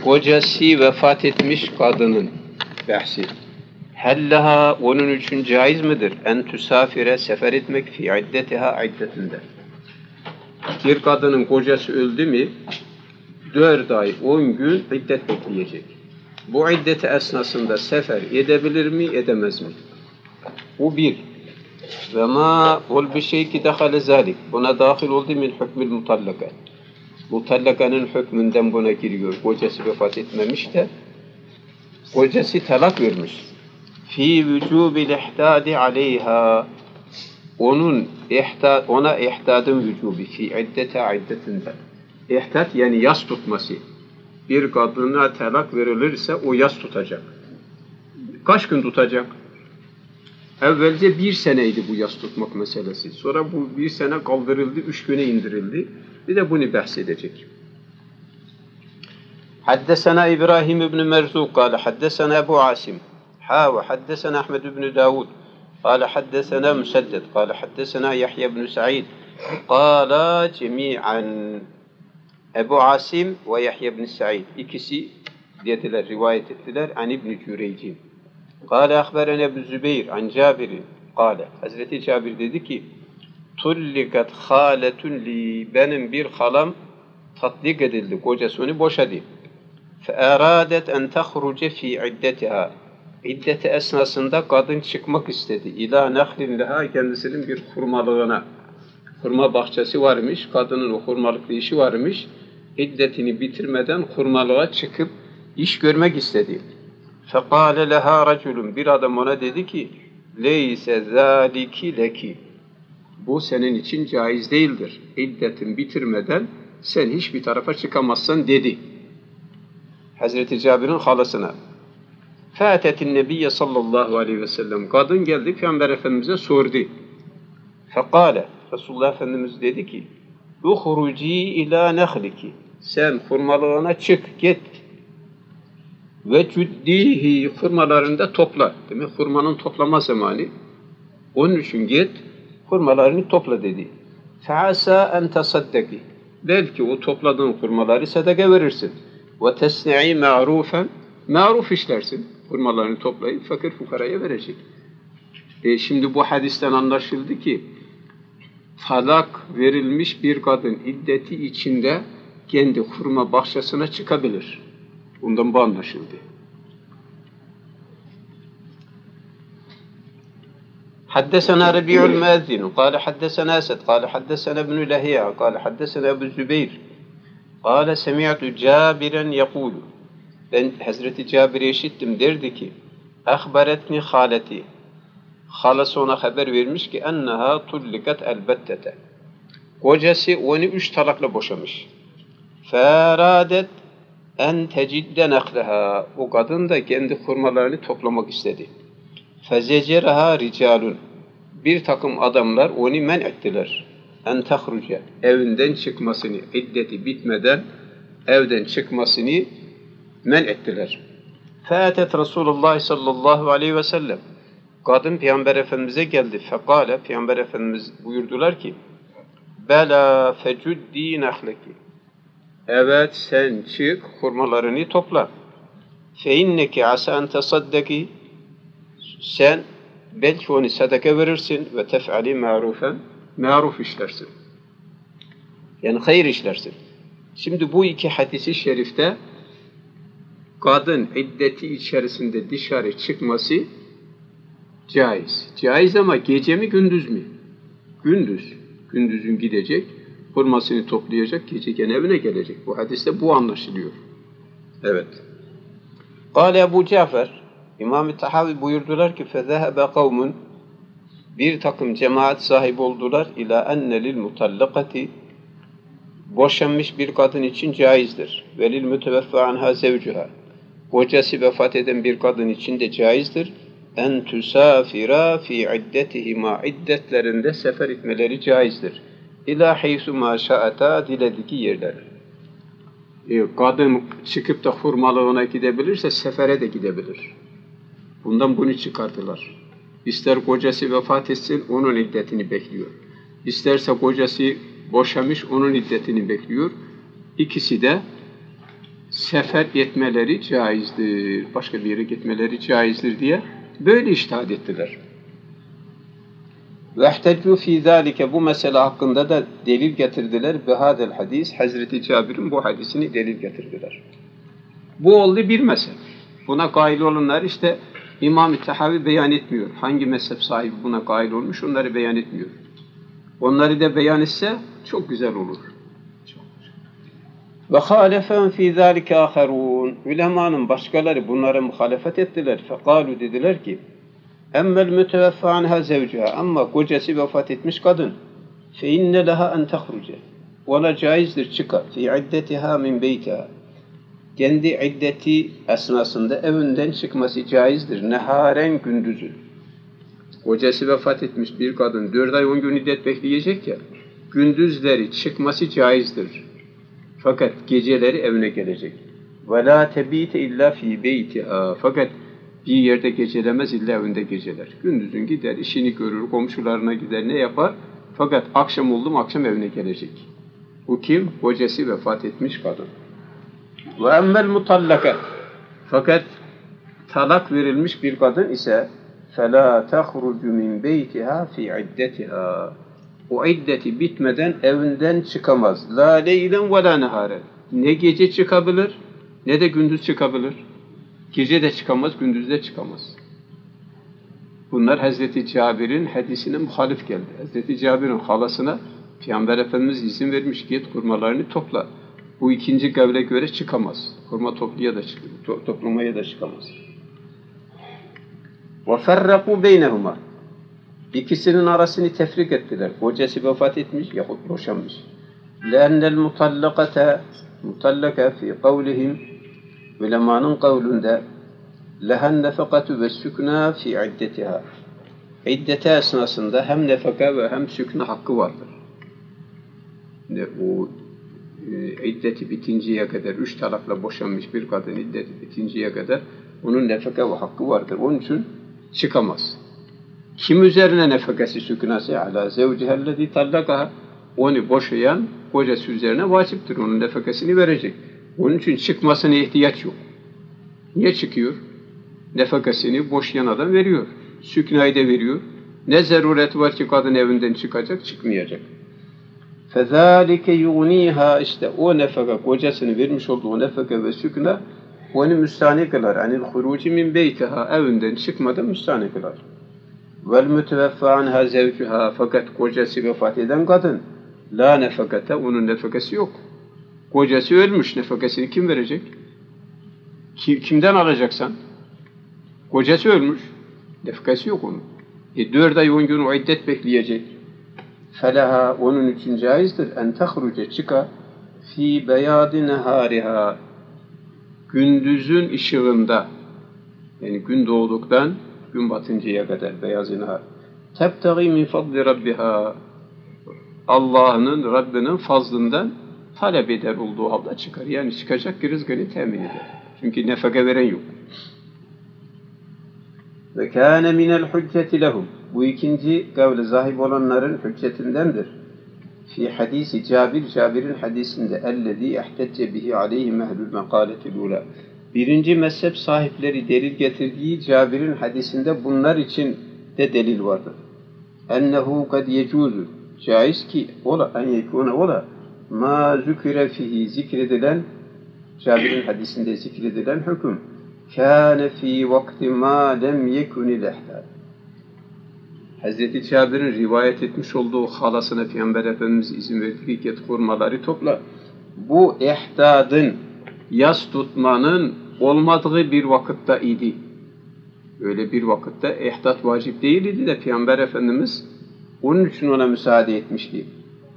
Kocası vefat etmiş kadının bahsi. Hellaha onun için caiz midir? En tüsafire sefer etmek fi iddetiha iddetinde. Bir kadının kocası öldü mü 4 ay 10 gün iddet bekleyecek. Bu iddeti esnasında sefer edebilir mi edemez mi? Bu bir. Ve ma ol bir şey ki dehale zalik. Buna dahil oldu min hükmül mutallaka. Mutallakanın hükmünden buna giriyor. Kocası vefat etmemiş de kocası talak vermiş. Fi vücubil ihtadi aleyha. Ona ihtadın vücubi fi iddete iddetinde. İhtat yani yas tutması. Bir kadına talak verilirse o yas tutacak. Kaç gün tutacak? Evvelce 1 seneydi bu yas tutmak meselesi. Sonra bu 1 sene kaldırıldı, 3 güne indirildi. Bir de bunu bahsedecek. Haddesena İbrahim ibn Merzuk kâle haddesena Ebu Asim ve haddesena Ahmed ibn Davud kâle haddesena Müsedded kâle haddesena Yahya ibn Sa'id kâle cemi'an. Ebu Asim ve Yahya ibn Sa'id ikisi dediler, rivayet ettiler an İbn Cüreyc'in. Kâle ahberene Ebu Zübeyir an Cabir'in kâle. Hazreti Cabir dedi ki tullikat hâletun li, benim bir halam tatlik edildi, kocası onu boşadı. Fe'eradet en tehruce fi iddetiha. İddeti esnasında kadın çıkmak istedi. İlâ nehlin leha, kendisinin bir hurmalığına. Hurma bahçesi varmış, kadının o hurmalıklı işi varmış. İddetini bitirmeden hurmalığa çıkıp iş görmek istedi. Fekâle leha raculun, bir adam ona dedi ki leyse zâliki leki, bu senin için caiz değildir. İddetin bitirmeden sen hiçbir tarafa çıkamazsan dedi. Hazreti Cabir'in halasına. Fâtetin nebiyye sallallahu aleyhi ve sellem. Kadın geldi Peygamber Efendimiz'e sordu. Fekâle, Resulullah Efendimiz dedi ki uhuruci ilâ nehliki, sen hurmalığına çık, git. Ve cüddihi, hurmalarını da topla. Demek hurmanın toplama zamanı. Onun için git, hurmalarını topla dedi. Fe'asa en tasaddaki, belki o topladığın hurmaları sadaka verirsin. Ve tesne'i ma'rufen, ma'ruf işlersin. Hurmalarını toplayıp fakir fukaraya verecek. Şimdi bu hadisten anlaşıldı ki talak verilmiş bir kadın iddeti içinde kendi hurma bahçesine çıkabilir. Bundan bu anlaşıldı. حدثنا ربيع المؤذن قال حدثنا أسد قال حدثنا ابن لهيعة قال حدثنا أبو الزبير قال سمعت جابرا يقول, ben Hazreti Cabir'i işittim, derdi ki ahbaretni haleti, halası ona haber vermiş ki enneha tullikat elbettete, kocası onu 3 talakla boşamış. Feradet en tecidde nekleha, o kadın da kendi hurmalarını toplamak istedi. Fezeceraha ricalun, bir takım adamlar onu men ettiler. En tehruce, evinden çıkmasını, iddeti bitmeden evden çıkmasını men ettiler. Fâtet Resulullah sallallahu aleyhi ve sellem, kadın Peygamber Efendimiz'e geldi. Fekâle, Peygamber Efendimiz buyurdular ki bela fecuddi nehleki, evet sen çık hurmalarını topla. Fe inneki asa en tasaddaki, sen belki onu sadaka verirsin ve tef'ali ma'rufen, ma'ruf işlersin. Yani hayır işlersin. Şimdi bu iki hadisi şerifte kadın iddeti içerisinde dışarı çıkması caiz. Caiz ama gece mi gündüz mü? Gündüz. Gündüzün gidecek, hurmasını toplayacak, geceken evine gelecek. Bu hadiste bu anlaşılıyor. Evet. Kâle Ebu Cafer, İmam-ı Tahavi buyurdular ki فَذَهَبَ قَوْمٌ, bir takım cemaat sahibi oldular ila enne lil mutallakati, boşanmış bir kadın için caizdir. Ve lil müteveffa anha zevcuha, kocası vefat eden bir kadın için de caizdir. En tüsafira fi iddetihima, iddetlerinde sefer etmeleri caizdir. İlâ heysu mâ şa'ata, dilediği yerler. Kadın çıkıp da hurmalığına gidebilirse sefere de gidebilir. Bundan bunu çıkardılar. İster kocası vefat etsin, onun iddetini bekliyor. İsterse kocası boşamış, onun iddetini bekliyor. İkisi de sefer etmeleri caizdir, başka bir yere gitmeleri caizdir diye böyle içtihat ettiler. وَاحْتَجُّوا ف۪ي ذَٰلِكَ Bu mesele hakkında da delil getirdiler. بِهَذَا hadis Hazreti Cabir'in bu hadisini delil getirdiler. Bu oldu bir mezhep. Buna kail olanlar işte İmam-ı Tahavi beyan etmiyor. Hangi mezhep sahibi buna kail olmuş onları beyan etmiyor. Onları da beyan etse çok güzel olur. Ve hâlefen fî zâlike âherûn. Ulemanın başkaları bunlara muhalefet ettiler. Fekalu dediler ki emmel müteveffâ anhâ zevcuhâ. Ama kocası vefat etmiş kadın. Fe inne leha en tehruce. Ona caizdir çıkar. Fî iddetihâ min beytihâ. Kendi iddeti esnasında evinden çıkması caizdir. Neharen gündüzü. Kocası vefat etmiş bir kadın 4 ay 10 gün iddet bekleyecek ya. Gündüzleri çıkması caizdir. Fakat geceleri evine gelecek. وَلَا تَب۪يتَ اِلَّا ف۪ي بَيْتِهَا Fakat bir yerde gecelemez, illa evinde geceler. Gündüzün gider, işini görür, komşularına gider, ne yapar? Fakat akşam oldu mu akşam evine gelecek. Bu kim? Kocası vefat etmiş kadın. وَاَمَّا الْمُطَلَّكَ Fakat talak verilmiş bir kadın ise فَلَا تَخْرُجُ مِنْ بَيْتِهَا فِي عِدَّتِهَا O iddeti bitmeden evinden çıkamaz. La leylen ve la neharen. Ne gece çıkabilir, ne de gündüz çıkabilir. Gece de çıkamaz, gündüz de çıkamaz. Bunlar Hazreti Cabir'in hadisine muhalif geldi. Hazreti Cabir'in halasına Peygamber Efendimiz izin vermiş, git hurmalarını topla. Bu ikinci kavle göre çıkamaz. Hurma toplamaya da çıkamaz. وَفَرَّقُوا بَيْنَهُمَا İkisinin arasını tefrik ettiler. Kocası vefat etmiş yahut boşanmış. لَاَنَّ الْمُطَلَّقَةَ Mutallaka fi kavlihim ulemanın kavlunda lehen nefekatü ve sükna fi iddetiha. İddeti esnasında hem nefaka ve hem sükna hakkı vardır. O iddeti bitinceye kadar 3 talakla boşanmış bir kadın iddeti bitinceye kadar onun nefaka ve hakkı vardır. Onun için çıkamaz. Kim üzerine nefakası süknası? Ala zevcihellezi tallakaha. Onu boşayan kocası üzerine vaciptir. Onun nefakasını verecek. Onun için çıkmasına ihtiyaç yok. Niye çıkıyor? Nefakasını boşayan adam veriyor. Süknayı da veriyor. Ne zaruret var ki kadın evinden çıkacak, çıkmayacak. فَذَٰلِكَ يُغْنِيهَا İşte o nefaka, kocasını vermiş olduğu nefaka ve sükna onu müstahni kılar. Yani huruci min beytiha evinden çıkmadan müstahni kılar. وَالْمُتَوَفَّى عَنْهَا زَوْجُهَا Fakat kocası vefat eden kadın la nefakate, onun nefakası yok. Kocası ölmüş, nefakasını kim verecek? Kimden alacaksan? Kocası ölmüş, nefakası yok onun. 4 ay 10 gün o iddet bekleyecek. فَلَهَا Onun için caizdir. En tehruce çıka fi beyadi nehariha gündüzün ışığında, yani gün doğduktan gün batıncaya kadar beyaz nehar. Tebtagi min fadli rabbiha Allah'ın, Rabbinin fazlından talep eder olduğu halde çıkar. Yani çıkacak ki rızkını temin eder. Çünkü nefaka veren yok. Ve kâne minel hücceti lehum. Bu ikinci kavle zahib olanların hüccetindendir. Fi hadisi Cabir'in hadisinde ellezî ihtecce bihi aleyhim ehlül mekâletil ula. Birinci mezhep sahipleri delil getirdiği Cabir'in hadisinde bunlar için de delil vardır. Ennehu kad yecuzu. Caiz ki ola, en yekûne ola. Ma zükire fihi zikredilen, Cabir'in hadisinde zikredilen hüküm. Kâne fî vakti mâ lem yekunil ihtâd. Hazreti Cabir'in rivayet etmiş olduğu halasına Peygamber Efendimiz izin verdi ki hurmaları topla. Bu ihtadın, yas tutmanın olmadığı bir vakitte idi. Öyle bir vakitte ihdat vacip değildi de Peygamber Efendimiz onun için ona müsaade etmişti.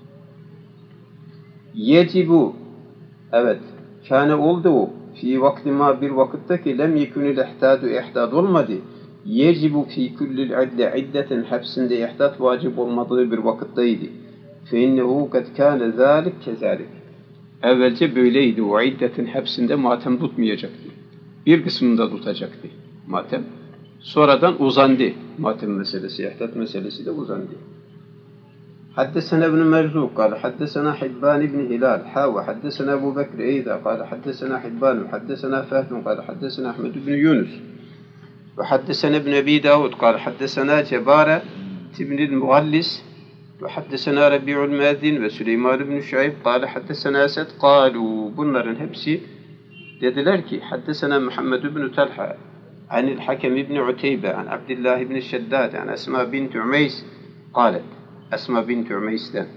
Yecibu, evet, kâne oldu o. Fi vakti ma bir vakitte ki lem yekunil ihtadu ihtad olmadı. Yecibu fi kullil idde iddetin hepsinde ihdat vacip olmadığı bir vakitteydi. Fe innehu kad kâne zâlik kezâlik. Evvelce böyleydi. O iddetin hepsinde matem tutmayacaktı. Bir kısmında tutacaktı matem. Sonradan uzandı. Matem meselesi, ihdat meselesi de uzandı. حدثنا ابن مرزوق قال حدثنا حبان بن هلال حدثنا أبو بكر أيضا قال حدثنا حبان وحدثنا فهد قال حدثنا أحمد بن يونس وحدثنا ابن أبي داود قال حدثنا جبارة بن المغلس وحدثنا ربيع الماذن وسليمان بن شعيب قال حدثنا أسد قالوا bunların hepsi dediler ki حدثنا محمد بن طلحة عن الحكم بن عتيبة عن عبد الله بن الشداد عن أسماء بنت عميس قالت Esma bint Ümeys'ten.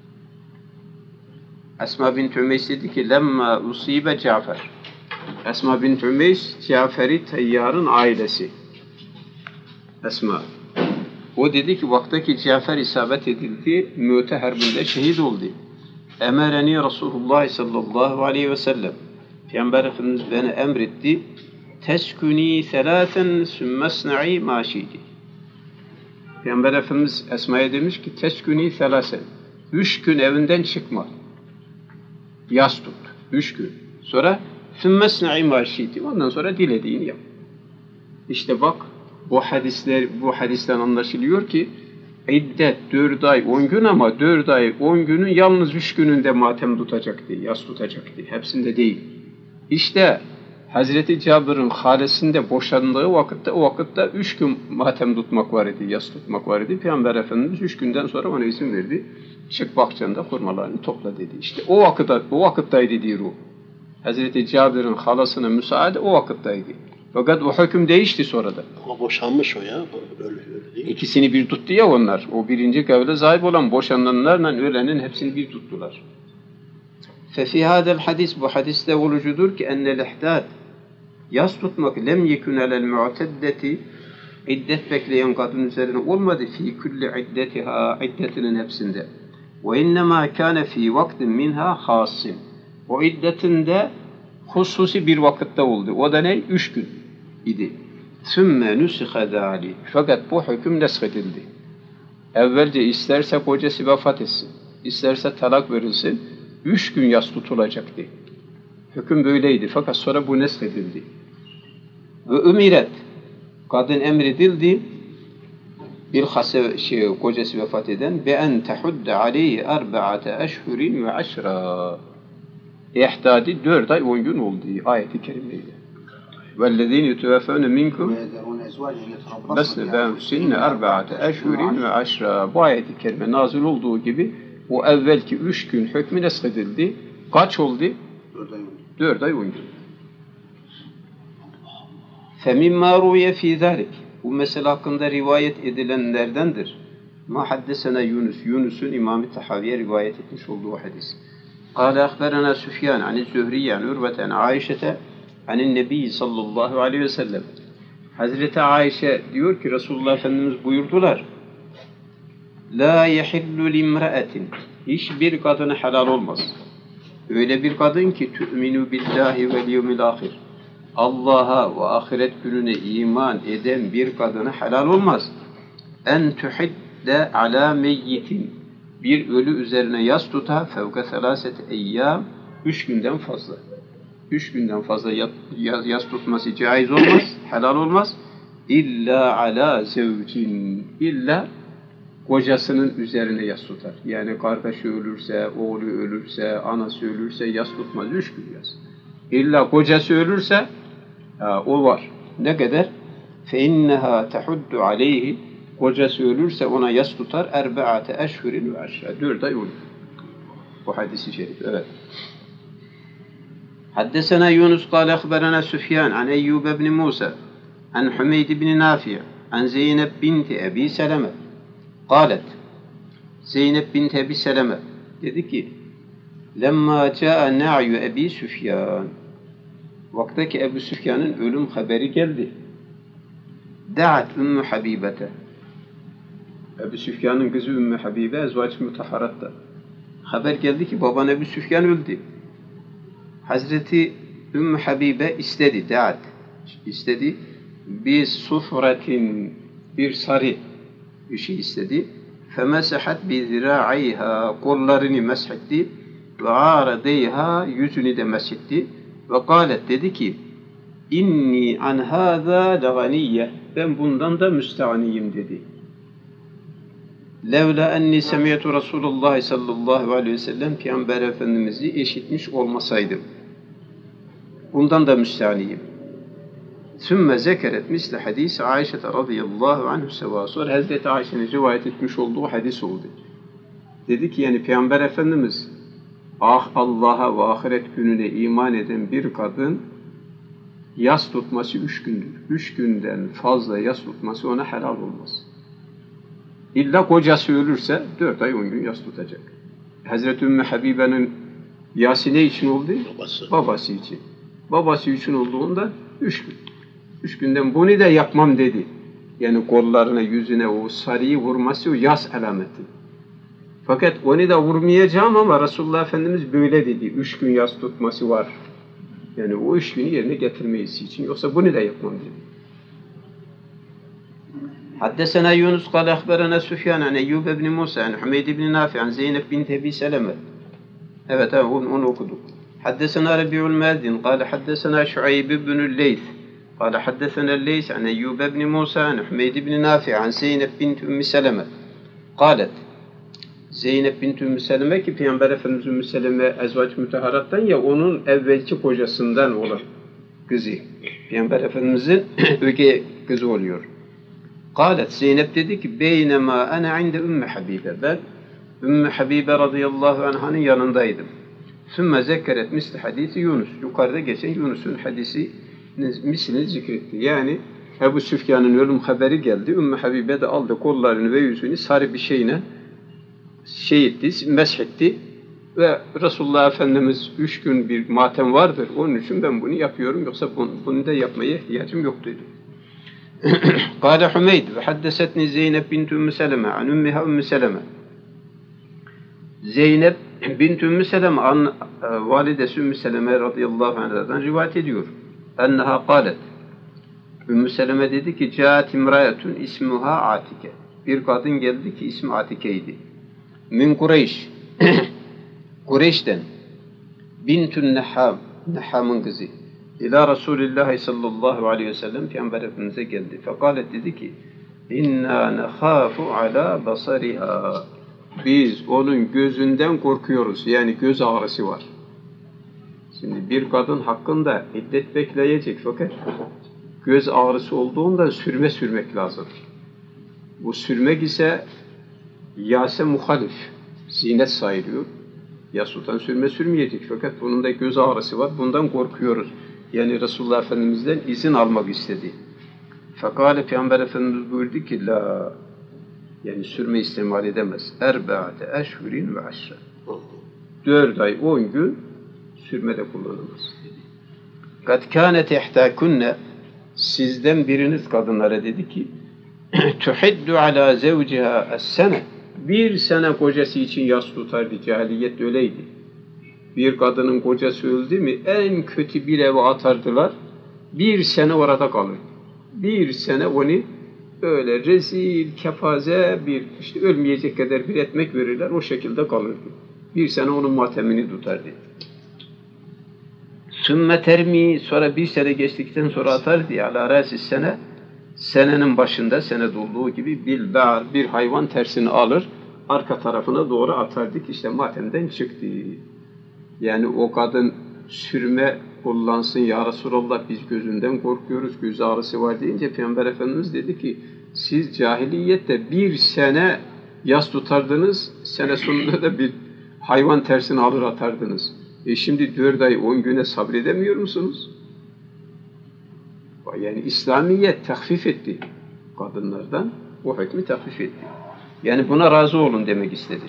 Esma bint Ümeys dedi ki lemma usibe Cafer. Esma bint Ümeys Cafer-i Teyyar'ın ailesi. Esma. O dedi ki vaktaki Cafer isabet edildi, Mü'te Harbi'nde şehit oldu. Emereni Resulullah sallallahu aleyhi ve sellem. Peygamber Efendimiz beni emretti. Teskuni selâten sümmesna'i maşidi. Peygamber Efendimiz Esma'ya demiş ki teskuni selasen. 3 gün evinden çıkma. Yas tut. 3 gün. Sonra sümmesna'i maşidi. Ondan sonra dilediğini yap. İşte bak bu hadisten anlaşılıyor ki iddet 4 ay 10 gün ama 4 ay 10 günün yalnız 3 gününde matem tutacaktı, yas tutacaktı. Hepsinde değil. İşte Hazreti Cabir'in halesinde boşandığı vakitte o vakitte 3 gün matem tutmak var idi, yas tutmak var idi. Peygamber Efendimiz 3 günden sonra ona izin verdi. Çık bahçende hurmalarını topla dedi. İşte o vakitteydi diyor o. Hazreti Cabir'in halasına müsaade o vakitteydi. Fakat o hüküm değişti sonra da. Ama boşanmış o ya. Öyle değil mi? İkisini bir tuttu ya onlar. O birinci kavle sahip olan boşananlarla ölenin hepsini bir tuttular. Fefi hadel hadis bu hadiste olucudur ki ennel ihdad yas tutmak lem yekun alel mu'teddeti iddet bekleyen kadın üzerine olmadı fi kulli iddetiha iddetinin hepsinde. Ve innema kâne fi vaktin minha hasin. O iddetinde hususi bir vakitte oldu. O da ne? 3 gün idi. Sümme nusiha zâli. Fakat bu hüküm neshedildi. Evvelce isterse kocası vefat etsin, isterse talak verilsin, 3 gün yas tutulacaktı. Hüküm böyleydi. Fakat sonra bu neshedildi. Ve ümiret. Kadın emredildi. Bilhassa kocası vefat eden be en tehudde aleyhi 4 eşhurin ve 10. İhtadi 4 ay 10 gün oldu ayet-i kerimeydi. وَالَّذ۪ينَ يُتُوَفَّوْنَ مِنْكُمْ بَسْنَ بَاَمْسِنَّ 4 eşhurin ve 10. Bu ayet-i kerime nazil olduğu gibi o evvelki 3 gün hükmü neshedildi. Kaç oldu? 4 ay 10 gün. فَمِمَّا رُوْيَ ف۪ي ذَلِكِ Bu mesele hakkında rivayet edilenlerdendir. مَا حَدَّسَنَا Yunus'un İmam-ı Tahaviye rivayet etmiş olduğu hadis. قال أخبرنا سفيان عن الزهري عن عروة عن عائشة عن النبي sallallahu aleyhi ve sellem. Hazreti Ayşe diyor ki Resulullah Efendimiz buyurdular. La yehillu limra'atin. Hiçbir kadına helal olmaz. Öyle bir kadın ki tu'minu billahi vel yevmil ahir. Allah'a ve ahiret gününe iman eden bir kadına helal olmaz. En tuhidde ala meyyitin. Bir ölü üzerine yas tuta fevke 3 eyyam 3 günden fazla. 3 günden fazla yas tutması caiz olmaz, helal olmaz. İlla ala zevcin. İlla kocasının üzerine yas tutar. Yani kardeşi ölürse, oğlu ölürse, anası ölürse yas tutmaz. 3 gün yas. İlla kocası ölürse o var. Ne kadar? Fe inneha tehuddu aleyhi. Kocası ölürse ona yas tutar. 4 eşhurin ve 10. 4 ay olur. Bu hadisi şerif. Evet. Haddesena Yunus kâle akhberana Süfyan an Eyyub ibn Musa an Hümeyd ibn Nafi' an Zeynep binti Ebi Seleme kâlet Zeynep binti Ebi Seleme dedi ki lemma câ'a na'yu Ebi Süfyan vaktaki Ebu Süfyan'ın ölüm haberi geldi. Da'at Ümmü Habibete Ebu Süfyan'ın kızı Ümmü Habibe ezvac-ı mutahharatta. Haber geldi ki baban Ebu Süfyan öldü. Hazreti Ümmü Habibe istedi, da'at. İstedi. Bir sufratin, bir sarı bir şey istedi. Femesahat bi zira'ayha kollarını meshetti ve aradeyha yüzünü de meshetti ve kâlet dedi ki inni an hâzâ leganiyye ben bundan da müstehaniyim dedi. Levla enni semi'tu Resulullah sallallahu aleyhi ve sellem Peygamber Efendimiz'i işitmiş olmasaydım. Bundan da müstâniyim. Sümme zekeret misle hadisi Ayşe radıyallahu anhu seva. Sonra Hazreti Ayşe'nin rivayet etmiş olduğu hadis oldu. Dedi ki yani Peygamber Efendimiz Allah'a ve ahiret gününe iman eden bir kadın yas tutması 3 gündür. 3 günden fazla yas tutması ona helal olmaz. İlla kocası ölürse 4 ay 10 gün yas tutacak. Hazreti Ümmü Habibe'nin yası ne için oldu? Babası için. Babası için olduğunda 3 gün. 3 günden bunu da yapmam dedi. Yani kollarına, yüzüne o sarıyı vurması o yas alameti. Fakat onu da vurmayacağım ama Resulullah Efendimiz böyle dedi. 3 gün yas tutması var. Yani o 3 günü yerine getirmesi için. Yoksa bunu da yapmam dedi. Haddesena Yunus kâle ahberena Süfyan an Eyyub ibn Musa an Hümeyd ibn Nafi an Zeynep bint Ebi Seleme. Evet, onu okuduk. Haddesena Rabi'ul Madin kâle haddesena Şuayb ibn Leyth kâle haddesena Leys an Eyyub ibn Musa an Hümeyd ibn Nafi an Zeynep bint Ümmü Seleme. Kâlet Zeynep bint Ümmü Seleme ki Peygamber Efendimiz Ümmü Seleme ezvac müteharattan ya onun evvelki kocasından olan kızı. Peygamber Efendimiz'in öge kızı oluyor. Kâlet Zeynep dedi ki beynema ana inde Ümmü Habibe. Ben Ümmü Habibe radıyallahu anh'ın yanındaydım. Sümme zekeret misli hadisi Yunus. Yukarıda geçen Yunus'un hadisi mislini zikretti. Yani Ebu Süfyan'ın ölüm haberi geldi. Ümmü Habibe de aldı kollarını ve yüzünü sarı bir şeyle meshetti ve Resulullah Efendimiz 3 gün bir matem vardır. Onun için ben bunu yapıyorum. Yoksa bunu da yapmaya ihtiyacım yok dedi. Kâle Hümeyd ve haddesetni Zeynep bint Ümmü Seleme an ümmiha Ümmü Seleme. Zeynep bint Ümmü Seleme validesi Ümmü Seleme radıyallahu anh'dan rivayet ediyor. Enneha kâlet. Ümmü Seleme dedi ki câet imrayetun ismuha Atike. Bir kadın geldi ki ismi Atike'ydi. Min Kureyş. Kureyş'ten bintün Nehham. Nehham'ın kızı. İlâ Resulillahi sallallahu aleyhi ve sellem Peygamber Efendimiz'e geldi. Fekalet dedi ki İnnâ nehâfu alâ basariha. Biz onun gözünden korkuyoruz. Yani göz ağrısı var. Şimdi bir kadın hakkında iddet bekleyecek fakat göz ağrısı olduğunda sürme sürmek lazım. Bu sürmek ise yase muhalif. Zinet sayılıyor. Yasudan sürme sürmeyecek fakat bunun da göz ağrısı var. Bundan korkuyoruz. Yani Resulullah Efendimiz'den izin almak istedi. Fekale Peygamber Efendimiz buyurdu ki la, yani sürme istimal edemez. Erbaate eşhurin ve aşra. 4 ay 10 gün sürmede kullanılmaz. Kad kânet ihtâkunne, sizden biriniz kadınlara dedi ki tuhiddu ala zevciha es-sene. 1 sene kocası için yas tutardı. Cahiliyet öyleydi. Bir kadının kocası öldü mü en kötü bir eve atardılar. 1 sene orada kalır. 1 sene onu öyle rezil, kefaze bir işte ölmeyecek kadar bir ekmek verirler. O şekilde kalırdı. 1 sene onun matemini tutardı. Sümme termi, sonra 1 sene geçtikten sonra atardı. Ala rasis sene, senenin başında sene dolduğu gibi bir hayvan tersini alır, arka tarafına doğru atardık. İşte matemden çıktı. Yani o kadın sürme kullansın ya Resulallah biz gözünden korkuyoruz, göz ağrısı var deyince Peygamber Efendimiz dedi ki siz cahiliyette 1 sene yas tutardınız, sene sonunda da bir hayvan tersini alır atardınız. Şimdi 4 ay 10 güne sabredemiyor musunuz? Yani İslamiyet tahfif etti kadınlardan, o hükmü tahfif etti. Yani buna razı olun demek istedi.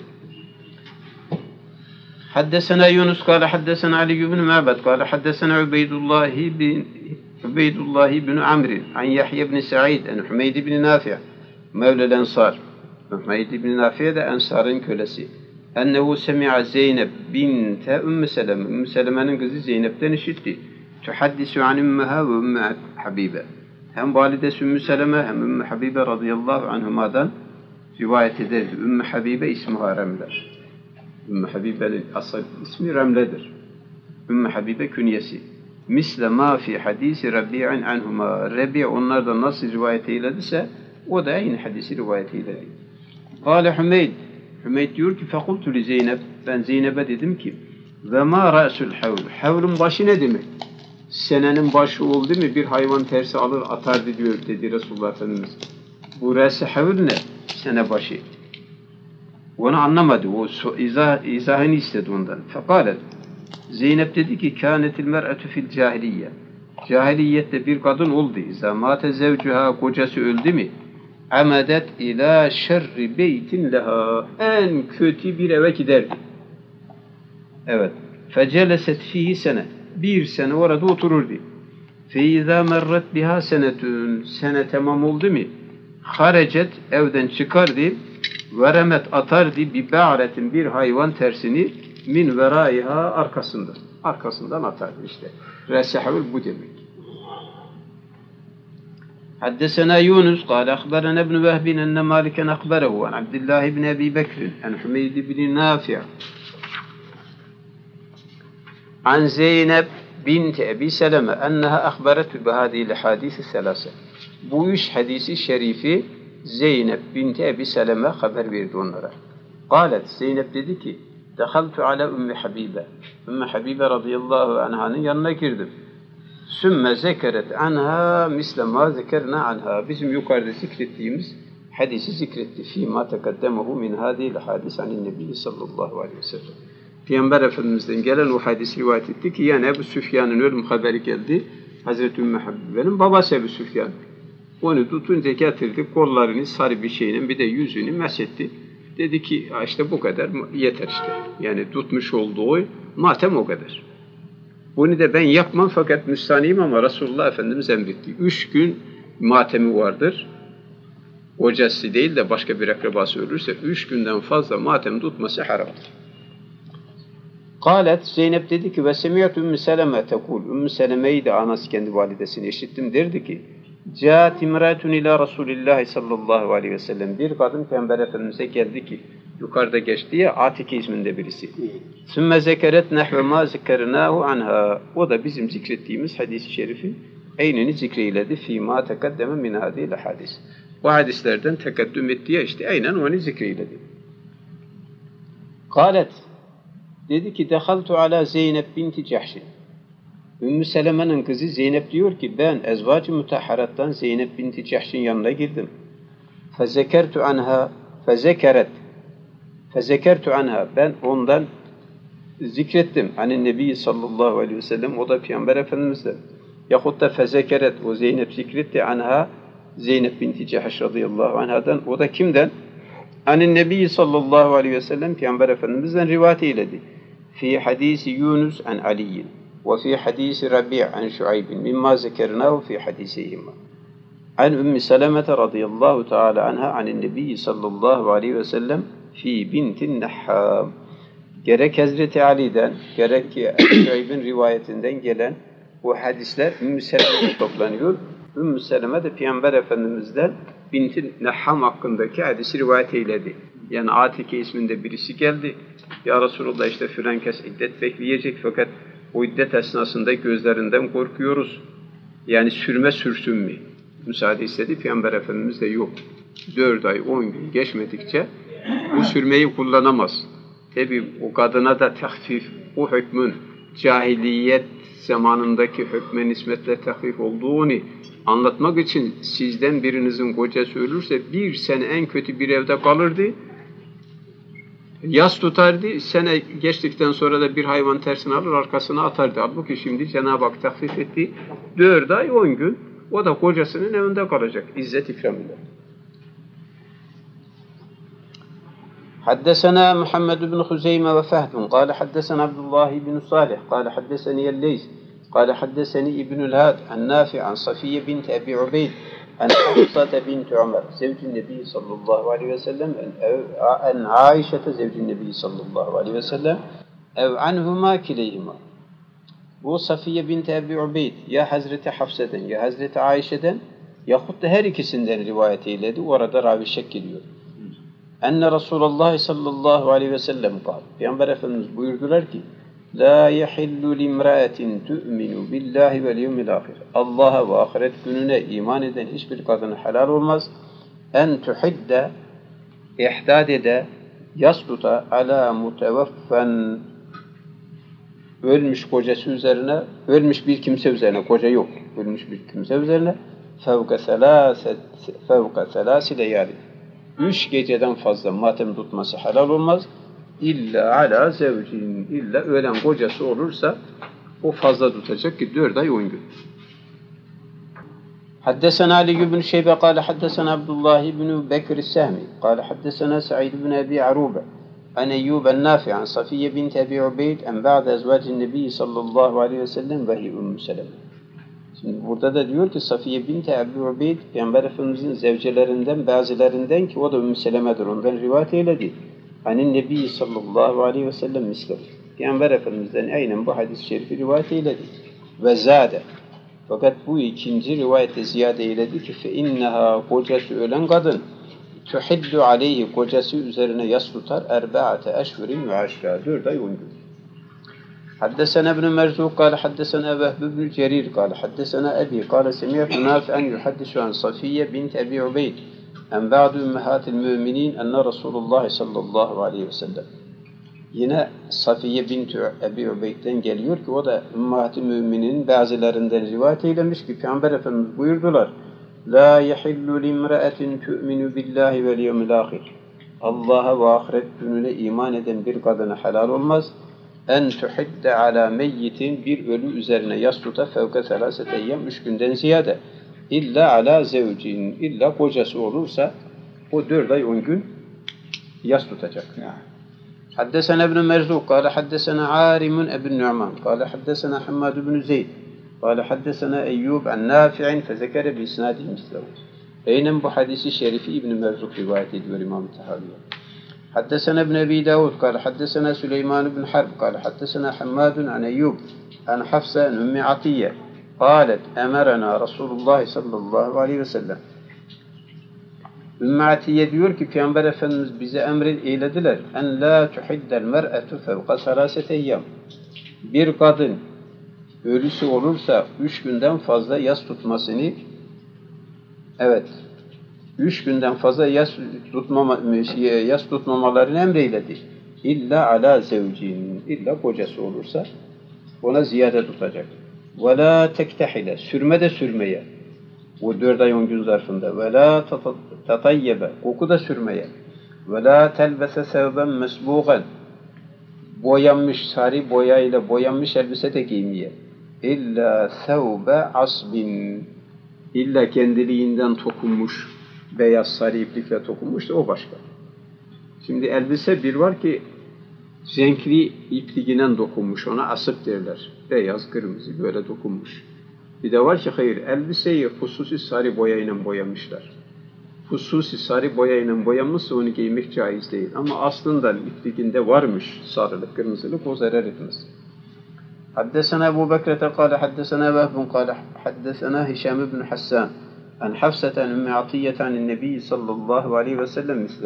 Haddesena Yunus kâle haddesena Ali ibn Ma'bad kâle haddesena Ubeydullah ibn Amr an Yahya ibn Sa'id an Hümeyd ibn Nafi' Mevlel Ensar. Hümeyd ibn Nafi' de Ensar'ın kölesi. Ennehu semi'a Zeynep binte Ümmü Seleme. Ümmü Seleme'nin kızı Zeynep'ten işitti. Tuhaddisu an Ümmüha ve Ümmü Habibe. Hem validesi Ümmü Seleme hem Ümmü Habibe radıyallahu anhuma'dan rivayet ederdi. Ümmü Habibe ismi Remle. Ümmü Habibe'nin asıl ismi Remle'dir. Ümmü Habibe künyesi. Misle ma fi hadisi Rabi'in anhuma. Rabi' onlardan nasıl rivayet eylediyse o da aynı hadisi rivayet eyledi. Kâle Hümeyd. Hümeyd diyor ki fekultu li Zeynep. Ben Zeynep'e dedim ki ve ma ra'sul havl. Havlun başı ne demek? Senenin başı oldu mu bir hayvan tersi alır atar diyor dedi Resulullah Efendimiz. Bu ra'si havl ne? Sene başı. Onu anlamadı. O izahını istedi ondan. Fekalet. Zeynep dedi ki kânetil mer'etü fil cahiliye. Cahiliyette bir kadın oldu. İzâ mâte zevcuha, kocası öldü mü? Amedet ila şerri beytin leha. En kötü bir eve giderdi. Evet. Feceleset fihi sene. Bir sene orada otururdu. Feyizâ merret biha senetün. Sene tamam oldu mu? Harecet evden çıkardı. Veremet atardı bir ba'retin bir hayvan tersini min veraiha arkasından. Arkasından atardı işte. Resahul bu demek. Haddesena Yunus قال أخبرنا ابن وهب أن مالكا أخبره عن عبد الله بن أبي بكر عن حميد بن نافع عن زينب بنت أبي سلمة أنها أخبرته بهذه الأحاديث الثلاثة. Bu üç hadisi şerifi Zeynep binti Ebi Seleme haber verdi onlara. Qalet, Zeynep dedi ki, dehaltu ala Ümmü Habibe. Ümmü Habibe radıyallahu anh'ın yanına girdim. Sümme zekeret anha misle ma zekerna anha. Bizim yukarıda zikrettiğimiz hadisi zikretti. Fîmâ tekaddemehu min hâdîl hadis anin nebi sallallahu aleyhi ve sellem. Peygamber Efendimiz'den gelen o hadisi rivayet etti ki, yani Ebu Süfyan'ın ölüm haberi geldi. Hazreti Ümmü Habibe'nin babası Ebu Süfyan. Onu tutunca getirdi, kollarını sarı bir şeyle bir de yüzünü mesetti. Dedi ki işte bu kadar yeter işte. Yani tutmuş olduğu matem o kadar. Bunu da ben yapmam fakat müstaniyim ama Resulullah Efendimiz emretti. 3 gün matemi vardır. Kocası değil de başka bir akrabası ölürse 3 günden fazla matem tutması haramdır. Kalet, Zeynep dedi ki ve semiyat Ümmü Seleme tekul. Ümmü Seleme'yi de anası kendi validesini işittim derdi ki Câet imrâtun ilâ Resulillâhi sallallahu aleyhi ve sellem. Bir kadın Peygamber Efendimiz'e geldi ki, yukarıda geçti ya, Atike isminde birisi. Sümme zekeret nehve mâ zekernâhu anhâ. O da bizim zikrettiğimiz hadis-i şerifi aynını zikreyledi. Fîmâ tekaddeme min hâdîl hadis. Bu hadislerden tekaddüm etti ya işte, aynen onu zikreyledi. Kâlet, dedi ki, dehaltu alâ Zeynep binti Cahşin. Ümmü Seleme'nin kızı Zeynep diyor ki ben ezvacı mutahharattan Zeynep binti Cahşin yanına girdim. Fezekertu anha fezekertu anha ben ondan zikrettim. Hani Nebi sallallahu aleyhi ve sellem o da Peygamber Efendimiz'den. Yahut da fezekeret o Zeynep zikretti anha Zeynep binti Cahş radıyallahu anhadan o da kimden? Hani Nebi sallallahu aleyhi ve sellem Peygamber Efendimiz'den rivayet eyledi. Fi hadisi Yunus an Ali'in. وفي حديث ربيع عن شعيب مما ذكرناه في حديثهما عن أم سلمة رضي الله تعالى عنها عن النبي صلى الله عليه وسلم في بنت النحام. Gerek Hazreti Ali'den, gerek Şuayb'in rivayetinden gelen bu hadisler Ümmü Seleme'de toplanıyor. Ümmü Seleme de Peygamber Efendimiz'den Bint-i Nahham hakkındaki hadisi rivayet eyledi. Yani Atike isminde birisi geldi. Ya Resulullah işte filan kes iddet bekleyecek fakat o iddet esnasında gözlerinden korkuyoruz. Yani sürme sürsün mü? Müsaade istedi. Peygamber Efendimiz de yok. 4 ay 10 gün geçmedikçe bu sürmeyi kullanamaz. Tabi o kadına da tahfif, o hükmün cahiliyet zamanındaki hükme nispetle tahfif olduğunu anlatmak için sizden birinizin kocası ölürse 1 sene en kötü bir evde kalırdı. Yas tutardı, sene geçtikten sonra da bir hayvan tersine alır, arkasına atardı. Halbuki şimdi Cenab-ı Hak tahfif etti. 4 ay 10 gün, o da kocasının evinde kalacak, izzet ikramıyla. Haddesena Muhammed bin Huzeyme ve Fehdun, kâle haddesena Abdullah bin Salih, kâle haddeseni Yelleys, kâle haddeseni İbnül Had, an Nafi, an Safiye bint Ebi Ubeyd, عن حفصة بنت عمر زوج النبي صلى الله عليه وسلم عن عائشة زوج النبي صلى الله عليه وسلم أو عنهما كليهما. Bu Safiye bint Ebi Ubeyd ya Hazreti Hafsa'dan ya Hazreti Ayşe'den yahut da her ikisinden rivayet eyledi. Orada ravi şek ediyor. Enne Resulullah sallallahu aleyhi ve sellem kâl. Peygamber Efendimiz buyurdular ki La yahillu limra'atin tu'minu billahi vel yevmil ahir. Allah'a ve ahiret gününe iman eden hiçbir kadına helal olmaz. En tuhidde İhdadede yasluta ala mutevaffen, ölmüş kocası üzerine, ölmüş bir kimse üzerine, koca yok, ölmüş bir kimse üzerine fevka selâsi leyâli, 3 geceden fazla matem tutması helal olmaz. İlla ala zevcin, illa ölen kocası olursa o fazla tutacak ki 4 ay 10 gün. حدثنا علي بن شيبة قال حدثنا عبد الله بن بكر السهمي قال حدثنا سعيد بن أبي عروبة عن أيوب النافع عن صفية بنت أبي عبيد عن بعض أزواج النبي صلى الله عليه وسلم وهي أم سلمة. Şimdi burada da diyor ki Safiye binti Ebu Ubeyd, Peygamber Efendimizin zevcelerinden bazılarından ki o da Ümmü Seleme'dir, ondan rivayet eyledi. Hani Nebi sallallahu aleyhi ve sellem misler. Peygamber Efendimiz'den aynen bu hadis-i şerifi rivayet eyledi. Ve zade. Fakat bu ikinci rivayette ziyade eyledi ki fe inneha, kocası ölen kadın, tuhiddu aleyhi, kocası üzerine yas tutar, erbaate eşhurin ve aşra, 4 ay 10 gün. حدثنا ابن مرزوق قال حدثنا وهب بن جرير قال حدثنا أبي قال سمعت نافعا يحدث عن صفية بنت أبي عبيد عن بعض أمهات المؤمنين أن رسول الله صلى الله عليه وسلم. Yine Safiye bint Ebi Ubeyd'den geliyor ki o da Ümmahat-ı Mümininin bazılarından rivayet eylemiş ki Peygamber Efendimiz buyurdular: La yahillu limra'atin tu'minu billahi vel yevmil ahir. Allah'a ve ahiret gününe iman eden bir kadına helal olmaz. En tuhidde ala meyyitin, bir ölü üzerine yas tuta fevke selasete eyyam, 3 günden ziyade. İlla ala zevcin, illa kocası olursa o 4 ay 10 gün yas tutacak. حدثنا ابن مرزوق قال حدثنا عارم ابن نعمان قال حدثنا حماد بن زيد قال حدثنا أيوب عن نافع فذكر بإسناده مثله. Aynen bu hadisi şerifi İbn Merzuk rivayet ediyor İmam Tahaviye. حدثنا ابن أبي داود قال حدثنا سليمان بن حرب قال حدثنا حماد عن أيوب عن حفصة عن أم عطية قالت أمرنا رسول الله صلى الله عليه وسلم. Ümmü Atiye diyor ki Peygamber Efendimiz bize eylediler. En la tuhiddel mer'etu fevka selasete eyyam. Bir kadın ölüsü olursa 3 günden fazla yas tutmasını, evet, 3 günden fazla yas tutmamalarını emreyledi. İlla ala zevcin, illa kocası olursa ona ziyade tutacak. Ve la tektehile, sürme de sürmeye. O 4 ay 10 gün zarfında. Ve la tatayyebe, koku da sürmeye. Ve la telbese sevben mesbuğen, boyanmış, sarı boyayla boyanmış elbise de giymeye. İlla sevbe asbin, illa kendiliğinden tokunmuş, beyaz sarı iplikle tokunmuş da o başka. Şimdi elbise bir var ki renkli ipliğinden dokunmuş, ona asıp derler. Beyaz, kırmızı böyle dokunmuş. Bir de var ki hayır, elbiseyi hususi sarı boyayla boyamışlar. Hususi sarı boyayla boyanmışsa onu giymek caiz değil. Ama aslında ipliğinde varmış sarılık, kırmızılık, o zarar etmez. حدثنا أبو بكرة قال حدثنا وهب قال حدثنا هشام بن حسان عن حفصة عن أم عطية عن النبي صلى الله عليه وسلم مثله.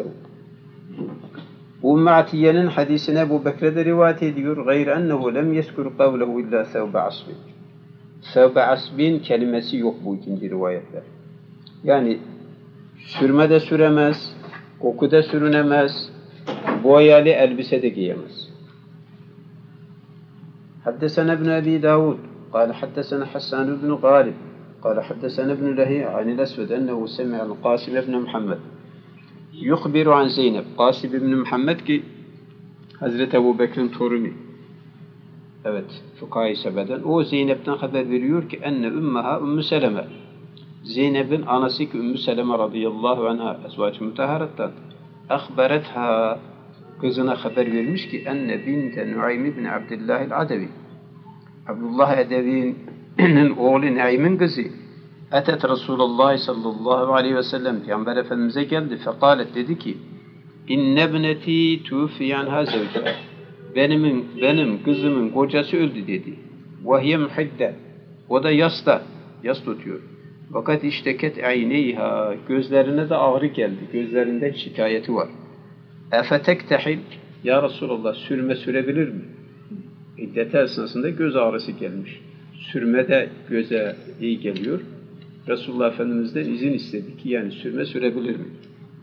Ümmü Atiye'nin hadisine Ebu Bekir'de rivayet ediyor. Gayr ennehu lem yezkur kavlehu illa sevbe asbin. Sevbe asbin kelimesi yok bu ikinci rivayette. Yani sürme de süremez, koku da sürünemez, boyalı elbise de giyemez. حدثنا ابن أبي داود قال حدثنا حسان بن غالب قال حدثنا ابن لهيع عن الأسود أنه سمع القاسم بن محمد يخبر عن زينب. Qasim ibn Muhammed ki Hazreti Ebu Bekir'in torunu. Evet, Fukâh-i Sebe'den. O Zeynep'ten haber veriyor ki enne ümmeha Ümmü Seleme. Zeynep'in anası ki Ümmü Seleme radıyallahu anha ezvâc-ı müteharattan akhberetha, kızına haber vermiş ki enne binte Nuaym ibn Abdullah el-Adevi. Abdullah Edevi'nin oğlu Nuaym'in kızı etet Resulullah sallallahu aleyhi ve sellem Peygamber Efendimiz'e geldi. Fekalet, dedi ki inne ibneti tufiyanha zevce. Benim kızımın kocası öldü dedi. Ve hiye muhidde. O da yas tutuyor. Fakat işteket ayneyha, gözlerine de ağrı geldi. Gözlerinden şikayeti var. Efe tektehil, ya Resulallah sürme sürebilir mi? İddeti esnasında göz ağrısı gelmiş. Sürme de göze iyi geliyor. Resulullah Efendimiz'den izin istedi ki yani sürme sürebilir mi?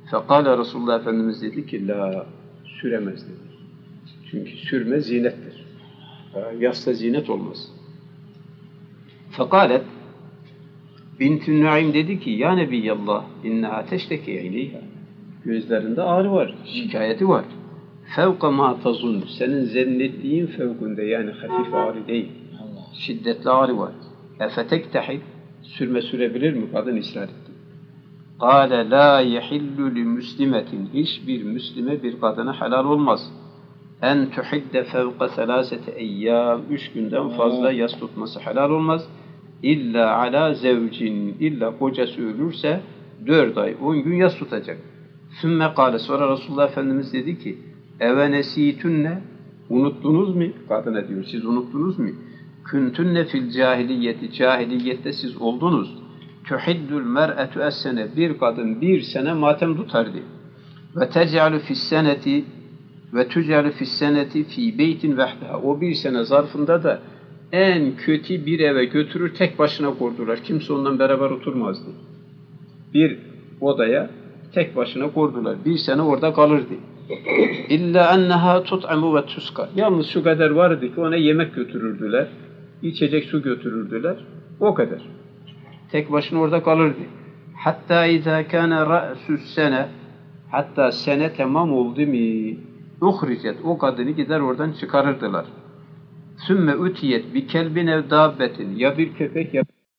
Fekale Resulullah Efendimiz dedi ki la süremez dedi. Çünkü sürme zinettir. Yasta zinet olmaz. Fekalet Bint-i Nuaym dedi ki ya Nebiyallah inneha teşteki ileyha. Gözlerinde ağrı var, şikayeti var. Fevka ma tazun. Senin zannettiğin fevkinde yani hafif ağrı değil. Şiddetli ağrı var. Efetektehid. Sürme sürebilir mi? Kadın ısrar etti. Kâle lâ yehillu li müslimetin. Hiçbir Müslime bir kadına helal olmaz. En tuhidde fevka selâsete eyyâm. 3 günden fazla yas tutması helal olmaz. İlla ala zevcin. İlla kocası ölürse 4 ay 10 gün yas tutacak. Sümme kâle. Sonra Resulullah Efendimiz dedi ki evenesîtünne. Unuttunuz mu? Kadına diyor. Siz unuttunuz mu? Küntünne fil cahiliyeti. Cahiliyette siz oldunuz. Tuhiddul mer'etu es-sene. Bir kadın bir sene matem tutardı. Ve tec'alu fi's-seneti ve tuc'alu fi's-seneti fi beytin vahdeha. O bir sene zarfında da en kötü bir eve götürür tek başına koydular. Kimse ondan beraber oturmazdı. Bir odaya tek başına koydular. Bir sene orada kalırdı. İlla enneha tut'amu ve tuska. Yalnız şu kadar vardı ki ona yemek götürürdüler. İçecek su götürürdüler. O kadar. Tek başına orada kalırdı. Hatta izâ kâne ra'sus sene. Hatta sene tamam oldu mu? Uhricet. O kadını gider oradan çıkarırdılar. Sümme ütiyet bi kelbin ev dabbetin. Ya bir köpek ya...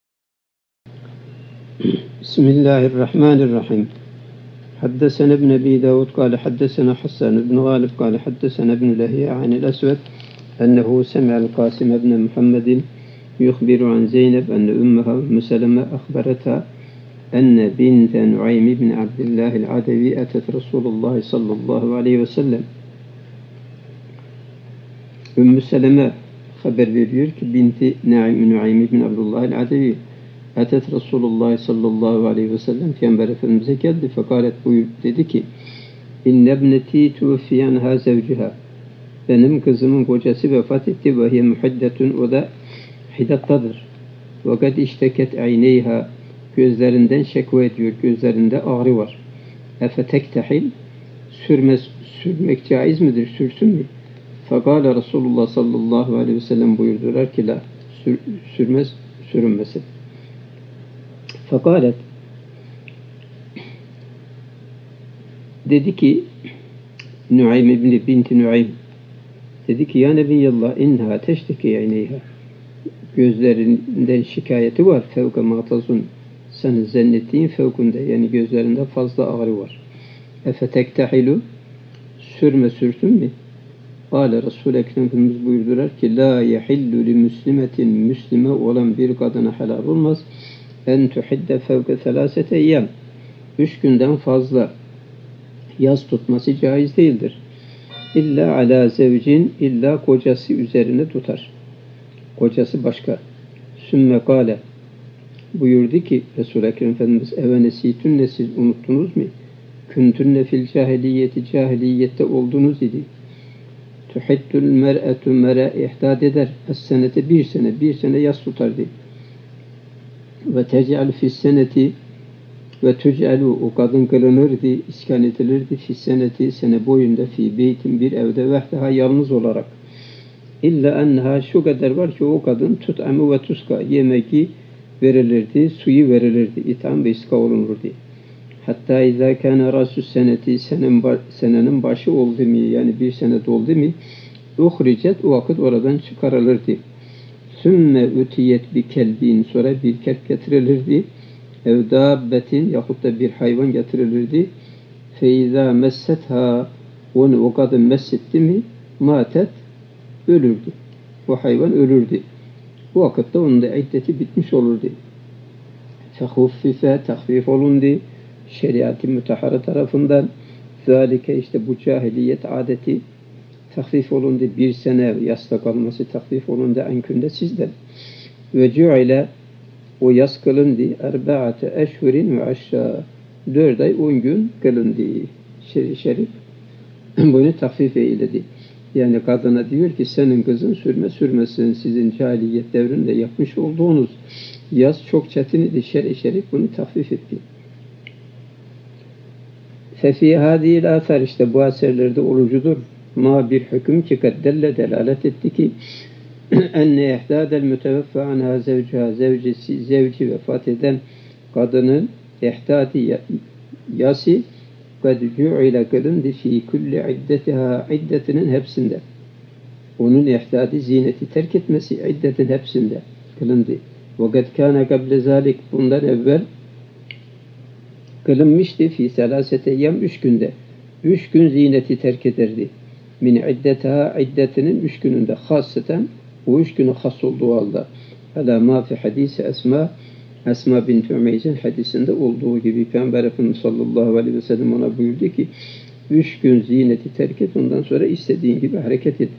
Bismillahirrahmanirrahim. حدثنا ابن أبي داود قال حدثنا حسان بن غالب قال حدثنا ابن لهيعة عن الأسود أنه سمع القاسم بن محمد يخبر عن زينب أن أمها أم سلمة أخبرتها أن بنت نعيم بن عبد الله العدوي أتت رسول الله صلى الله عليه وسلم. Ümmü Seleme haber veriyor ki binti Nuaym bin Abdullah el-Adevi Atet Resulullah sallallahu aleyhi ve sellem Peygamber Efendimiz'e geldi. Fekalet buyur dedi ki İnne ibneti tuvfiyanha zevciha. Benim kızımın kocası vefat etti ve hiye muhiddetun. O da hidattadır. Ve kad işteket ayneyha. Gözlerinden şekva ediyor. Gözlerinde ağrı var. Efe tektehil. Sürmek caiz midir? Sürsün mü? Fekale Resulullah sallallahu aleyhi ve sellem buyurdular ki la. Sürmez, sürünmesin. Fekalet dedi ki Nuaym binti Nuaym dedi ki ya Nebiyallah inha teşteki ayneyha. Gözlerinden şikayeti var. Fevka matazun. Senin zannettiğin fevkunda yani gözlerinde fazla ağrı var. Efe tektahilu sürsün mü? Kâle Resul-i Ekrem Efendimiz buyurdular ki la yehillu li müslimetin müslime olan bir kadına helal olmaz. En tuhidde fevke selâsete eyyâm. 3 günden fazla yas tutması caiz değildir. İlla ala zevcin illa kocası üzerine tutar. Kocası başka. Sümme kâle buyurdu ki Resul-i Ekrem Efendimiz evenesîtünne siz unuttunuz mu? Küntünne fil cahiliyeti cahiliyette oldunuz idi. Tuhiddul mer'etu mere ihdad eder. Es-senete bir sene yas tutardı. Ve tec'al fis-seneti ve tuc'alu o kadın kılınırdı, iskan edilirdi fis-seneti sene boyunda fi beytin bir evde vehdeha yalnız olarak. İlla enneha şu kadar var ki o kadın tut'amu ve tuska yemeği verilirdi, suyu verilirdi, itham ve iska olunurdu. Hatta izâ kâne rasûs seneti senenin başı oldu mu yani bir sene doldu mu uhricet o vakit oradan çıkarılırdı. Sümme ütiyet bir kelbin sonra bir kelp getirilirdi. Ev dabbetin yahut da bir hayvan getirilirdi. Feyza messetha onu o kadın messetti mi matet ölürdü. O hayvan ölürdü. Bu vakitte onun da iddeti bitmiş olurdu. Fehuffife tahfif olundu. Şeriat-ı mütahhara tarafından zalike işte bu cahiliyet adeti tahfif olundu. Bir sene yasta kalması tahfif olundu enkünde sizden. Ve cu'ile o yas kılındı. Erba'ate eşhurin ve aşağı 4 ay 10 gün kılındı. Şerif bunu tahfif eyledi. Yani kadına diyor ki senin kızın sürmesin. Sizin cahiliyet devrinde yapmış olduğunuz yas çok çetin idi. Şerif bunu tahfif etti. Fefi hadil athar, işte bu eserlerde olucudur. Ma bir hüküm ki kaddelle delalet etti ki enne ihdadel müteveffa anha zevciha, zevci vefat eden kadının ihdadi yasi kad cu'ile kılındı fi kulli iddetiha, iddetinin hepsinde. Onun ihdadi zineti terk etmesi iddetin hepsinde kılındı. Ve kad kâne kable zalik, bundan evvel kılınmıştı fi selasete eyyam, 3 günde. 3 gün zineti terk ederdi. Min iddetiha, iddetinin 3 gününde hasseten, o 3 günü has olduğu halde. Ala ma fi hadisi Esma bint Ümeys'in hadisinde olduğu gibi Peygamber Efendimiz sallallahu aleyhi ve sellem ona buyurdu ki 3 gün zineti terk et, ondan sonra istediğin gibi hareket et.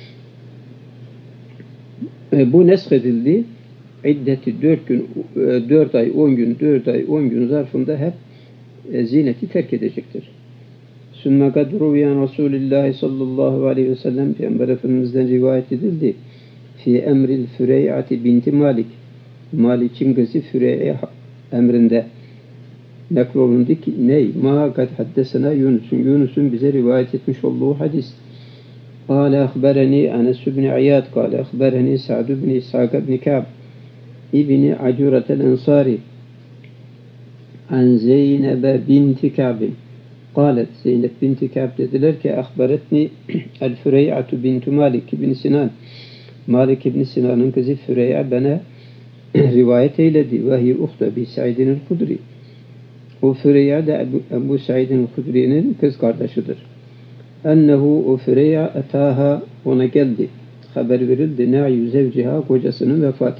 Bu nesk edildi. İddeti 4 ay 10 gün, 4 ay 10 gün zarfında hep zineti terk edecektir. Sümme kad ruviyen Resulullah sallallahu aleyhi ve sellem, Peygamber Efendimiz'den rivayet edildi. Fi emril Fürey'ati binti Malik, Malik'in kızı Fürey'e emrinde naklolundu ki ney? Ma kad haddesena Yunus'un bize rivayet etmiş olduğu hadis. Kâle ahbereni Enes ibn İyad, kâle ahbereni Sa'd ibn İshak ibn Ka'b İbni Acuratel Ensari an Zeynep binti Ka'b'in. Kâlet, Zeynep binti Ka'b dediler ki ahberetni el-Fürey'atu bintu Malik ibn Sinan, Malik ibn Sinan'ın kızı Fürey'a bana rivayet eyledi. Ve hi uhtu Ebi Sa'idin el-Hudri. O Fürey'a da Ebu Sa'idin el-Hudri'nin kız kardeşidir. Ennehu, o Fürey'a etaha, ona geldi. Haber verildi. Na'yu zevciha, kocasının vefatı.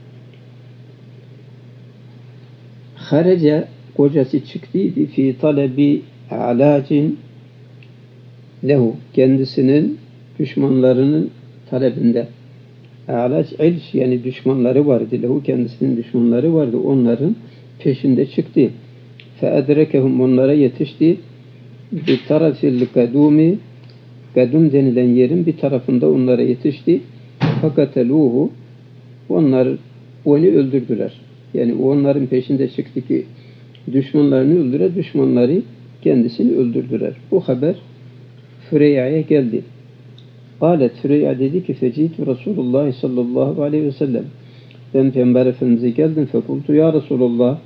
Harece, kocası çıktıydı. Fi talebi alacin lehu, kendisinin düşmanlarının talebinde. Alaç ilş, yani düşmanları vardı. Lehu, kendisinin düşmanları vardı. Onların peşinde çıktı. Feedrekehum, onlara yetişti. Bir tarafil kadumi, kadum denilen yerin bir tarafında onlara yetişti. Fakateluhu, onlar onu öldürdüler. Yani onların peşinde çıktı ki düşmanlarını öldüre, düşmanları kendisini öldürdüler. Bu haber Füreyya'ya geldi. Kâlet, Füreyya dedi ki fecitu Resulullah sallallahu aleyhi ve sellem, ben Peygamber Efendimiz'e geldim. Fekultu ya Resulullah,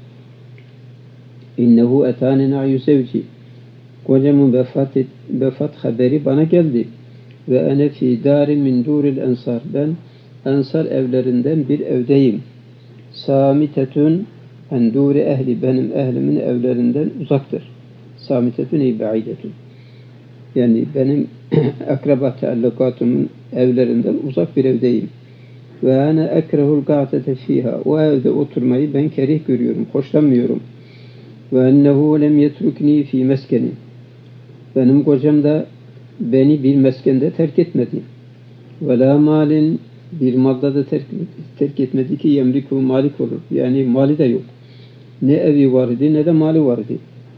innehu etâne na'yu zevci, kocamın vefat haberi bana geldi. Ve ene fî dârin min dûril ensar, ben ensar evlerinden bir evdeyim. Sâmitetun en dûri ehli, benim ehlimin evlerinden uzaktır. Sâmitetun ey ba'idetun, yani benim akraba teallukatımın evlerinden uzak bir evdeyim. Ve ene ekrehul gâtete fîhâ, o evde oturmayı ben kerih görüyorum, hoşlanmıyorum. Ve ennehu lem yetrukni fî meskeni, benim kocam da beni bir meskende terk etmedi. Ve la malin, bir malda da terk etmedi ki yemliku, malik olur. Yani mali de yok. Ne evi vardı ne de mali vardı.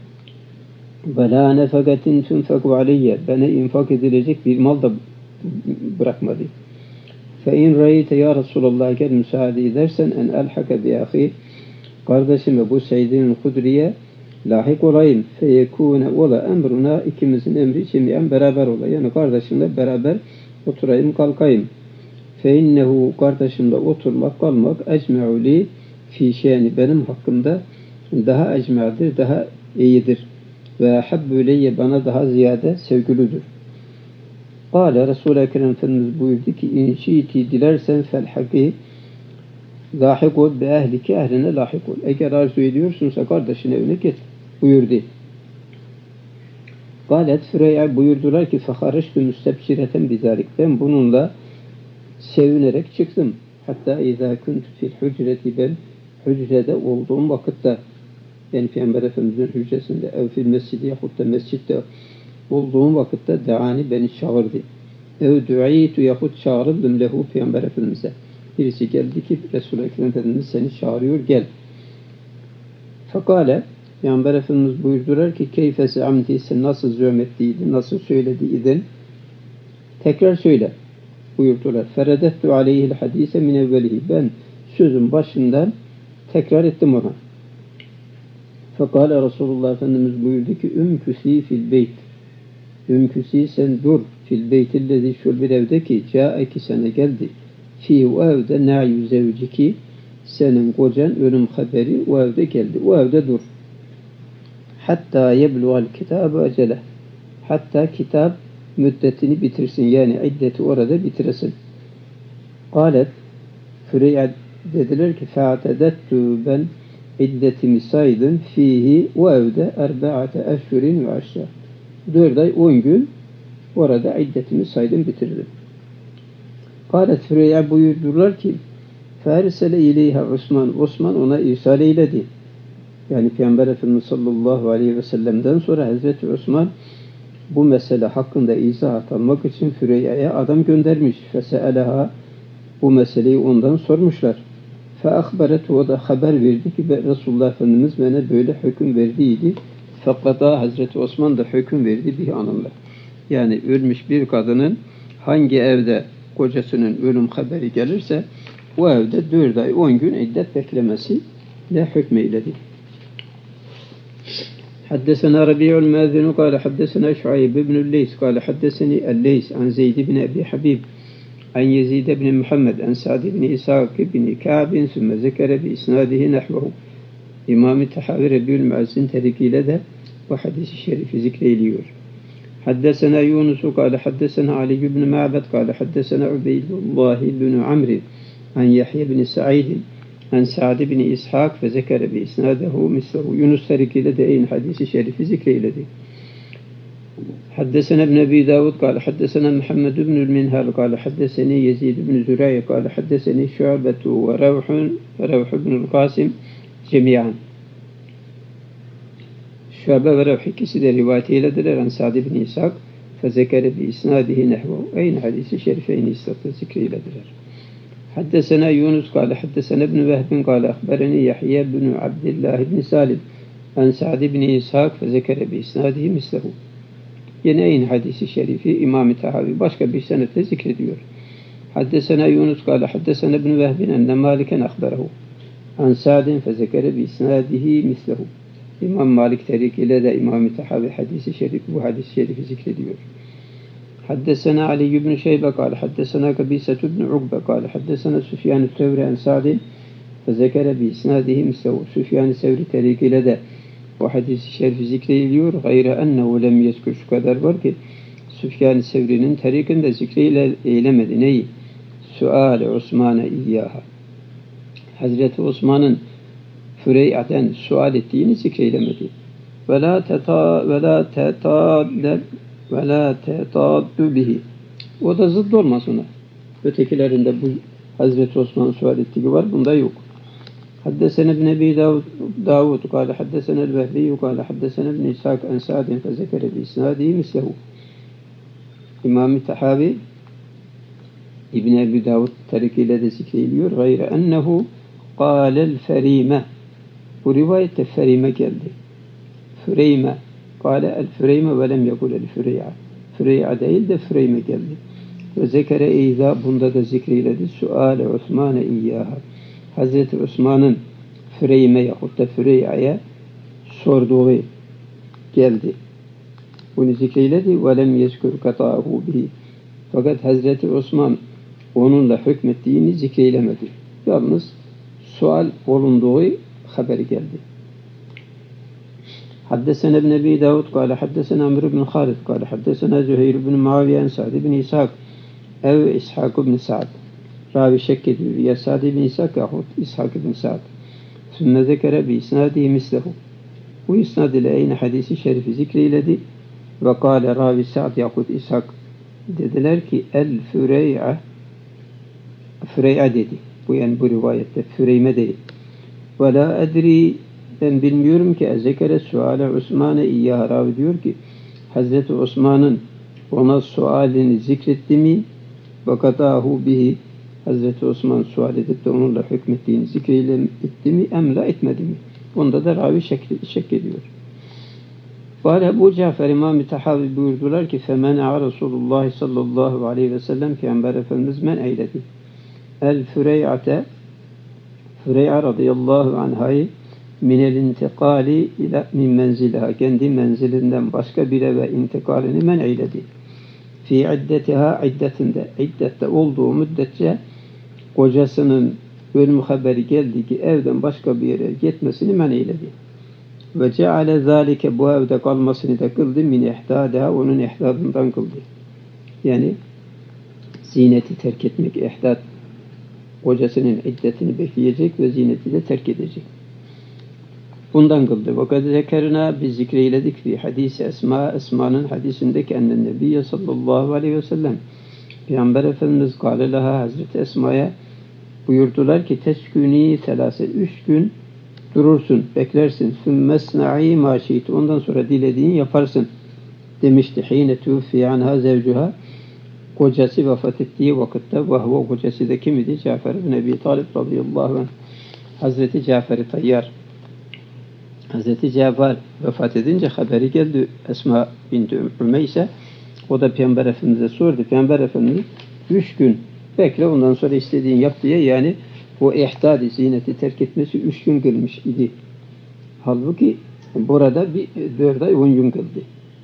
Ve la nefakatin tunfaku aleyye, bana infak edilecek bir mal da bırakmadı. Fe in ra'yte ya Resulallah, gel müsaade edersen en elhaka bi ahi, kardeşime bu Seyyidin Hudri'ye lahik olayım. Feyekûne ola emruna, ikimizin emri cemiyen beraber ola. Yani kardeşimle beraber oturayım, kalkayım. Fe innehu, kardeşimle oturmak, kalmak ecme'u li fi şeyni, benim hakkımda daha ecme'dir, daha iyidir. Ve habbü leyye, bana daha ziyade sevgilidir. Kâle, Resul-i Ekrem Efendimiz buyurdu ki in şi'ti, dilersen felhaki, lahik ol be ehliki, ehline lahik ol. Eğer arzu ediyorsunsa kardeşin evine git buyurdu. Kâlet, Füreyya buyurdular ki fehareçtü müstebşireten bizalik, ben bununla sevinerek çıktım. Hatta izâ kuntu fil hücreti, ben hücrede olduğum vakitte, yani Peygamber Efendimiz'in hücresinde, ev fil mescidi yahut da mescitte olduğum vakitte deani, beni çağırdı. Ev du'aytu, yahut çağrıldım lehu, Peygamber Efendimiz'e. Birisi geldi ki Resul-i Ekrem Efendimiz seni çağırıyor, gel. Fekale, Peygamber Efendimiz buyurdular ki keyfe ze'amti, sen nasıl zöhmetliydin, nasıl söylediydin, tekrar söyle buyurdular. Feredettu aleyhil hadise min evvelihi, ben sözün başından tekrar ettim ona. Fekale Resulullah Efendimiz buyurdu ki ümküsi fil beyt. Ümküsi sen dur fil beytillezi şu bir evde ki caeki sana geldi. Fi o evde na'yu zevciki senin kocan ölüm haberi o evde geldi. O evde dur. Hatta yebluğal kitabı acele. Hatta kitap müddetini bitirsin. Yani iddeti orada bitiresin. Kalet Füreyya dediler ki fe'atedettu ben iddetimi saydım fihi o evde 4 eşhurin ve aşağı. 4 ay 10 gün orada iddetimi saydım bitirdim. Kalet Füreyya buyurdular ki fersele ileyha Osman ona irsal eyledi. Yani Peygamber Efendimiz sallallahu aleyhi ve sellem'den sonra Hazreti Osman bu mesele hakkında izahat almak için Füreyya'ya adam göndermiş. Fese'eleha bu meseleyi ondan sormuşlar. Feahberet o da haber verdi ki Resulullah Efendimiz bana böyle hüküm verdiydi. Fakat Hazreti Osman da hüküm verdi bir anlamda. Yani ölmüş bir kadının hangi evde kocasının ölüm haberi gelirse o evde 4 ay 10 gün iddet beklemesi ne hükmeyledi. حدثنا ربيع المازن قال حدثنا شعيب بن الليث قال حدثني الليث عن زيد بن أبي حبيب عن يزيد بن محمد عن سعد بن إسحاق بن كعب ثم ذكر بإسناده نحوه İmam-ı Tahavi Rabi'ül Muazzin terikiyle de bu hadis-i şerifi zikrediyor. Haddesena Yunus قال حدثنا علي بن معبد قال حدثنا عبيد الله بن عمرو عن يحيى بن سعيد عن سعد بن إسحاق فذكر بإسناده مثله. Yunus terikiyle de aynı hadis-i şerifi zikredi. حدثنا ابن أبي داود قال حدثنا محمد بن المنهال قال حدثني يزيد بن زريع قال حدثني شعبة وروح بن القاسم جميعا. Şuabe ve Revh ikisi de rivayet eylediler. An Sa'd ibn İshak fezekere bi isnadihi nehvu. Aynı hadisi şerifeyni istatı zikrediler. Haddesena Yunus kâle haddesena ibn Vehbin kâle akhbereni Yahya ibn Abdillah ibn Salim an Sa'd ibn İshak fezekere bi isnadihi mislehu. Yine aynı hadisi şerifi İmam-ı Tahavi başka bir senetle zikrediyor. Haddesena Yunus kâle haddesena ibn Vehbin enne Maliken akhberehu an Sa'din fezekere bi isnadihi mislehu. İmam Malik terikiyle de İmam-ı Tahavi bu hadis-i şerifi zikrediyor. Haddesena Ali ibn Şeybe kâle haddesena Kabîset ibn Ukbe kâle haddesena Süfyan-ı Sevri en Sa'din fezekere bi isnadihi mislehu. Süfyan-ı Sevri terikiyle de bu hadis-i şerifi zikrediliyor. Gayre ennehu lem yezkur şu kadar var ki Süfyan-ı Sevri'nin terikinde zikreyle eylemedi. Neyi? Sual-i Osman'a iyyaha. Hazreti Osman'ın Füreyya'dan sual ettiğini zikreylemedi. Ve la tetaddu bihi. O da zıt olmaz ona. Ötekilerinde bu Hazreti Osman sual ettiği var. Bunda yok. Haddesene ibn Ebi Davud kâle haddesene el-Vehbiyyü kâle haddesene ibn İshak en Sa'din fezekere bi isnadihi mislehu. İmam-ı Tahavi İbn Ebi Davud tarikiyle de zikreyiliyor. Gayre ennehu kâlel ferîme. Bu rivayette ferime geldi. Füreyme. Kâle el-Füreyme ve lem yekul el-Füreyya. Füreyya değil de Füreyme geldi. Ve zekere eyza bunda da zikreyledi. Sual-i Osman'a iyyaha. Hazreti Osman'ın Füreyme yahut da Füreyya'ya sorduğu geldi. Bunu zikreyledi. Ve lem yezkur kata'ahu bihi. Fakat Hazreti Osman onunla hükmettiğini zikreylemedi. Yalnız sual olunduğu haberi geldi. Haddesena ibn Ebi Davud kâle haddesena Amr ibn Halid kâle haddesena Züheyr ibn Muaviye en Sa'd ibn İshak ev İshak ibn Sa'd. Ravi şek ediyor. Ya Sa'd ibn İshak yahut İshak ibn Sa'd. Sümme zekere bi isnadihi mislehu. Bu isnad ile aynı hadisi şerifi zikreyledi. Ve kâle Ravi Sa'd yahut İshak dediler ki el-Fürey'a Fürey'a dedi. Bu yani bu rivayette Füreyme değil. Ve la edri ben bilmiyorum ki zekere suale Osman'a iyyaha. Ravi diyor ki Hazreti Osman'ın ona sualini zikretti mi ve katahu bihi. Hazreti Osman sual edip de onunla hükmettiğini zikretti mi emla etmedi mi? Onda da ravi şek ediyor. Kâle Ebu Cafer İmam-ı Tahavi buyurdular ki femen'a Resulullah sallallahu aleyhi ve sellem Peygamber Efendimiz men eyledi. El-Fürey'ate Fürey'a radıyallahu anhayı minel intikali ila min menziliha, kendi menzilinden başka bir eve intikalini men eyledi. Fi iddetiha, iddetinde, iddette olduğu müddetçe kocasının ölüm haberi geldi ki evden başka bir yere gitmesini men eyledi. Ve ceale zalike, bu evde kalmasını da kıldı, min ihdadiha, onun ihdadından kıldı. Yani zineti terk etmek, ihdad, kocasının iddetini bekleyecek ve zineti de terk edecek. Bundan kıldı. Fakat zekerina, biz zikreyledik fi hadisi Esma, Esma'nın hadisindeki ennen Nebiye sallallahu aleyhi ve sellem, Peygamber Efendimiz kâle laha, Hazreti Esma'ya buyurdular ki teskûni selase, 3 gün durursun, beklersin. Sümmesna'i mâ şi'it, ondan sonra dilediğini yaparsın demişti. Hîne tûfî anhâ zevcuhâ, kocası vefat ettiği vakitte, ve huve, kocası da kim idi? Cafer ibn Ebi Talib radıyallahu anh. Hazreti Cafer-i Tayyar. Hazreti Cafer vefat edince haberi geldi Esma binti Ümeyse. O da Peygamber Efendimiz'e sordu. Peygamber Efendimiz 3 gün bekle, ondan sonra istediğin yap diye, yani o ihdad-i zineti terk etmesi 3 gün kılmış idi. Halbuki burada 4 ay 10 gün kıldı.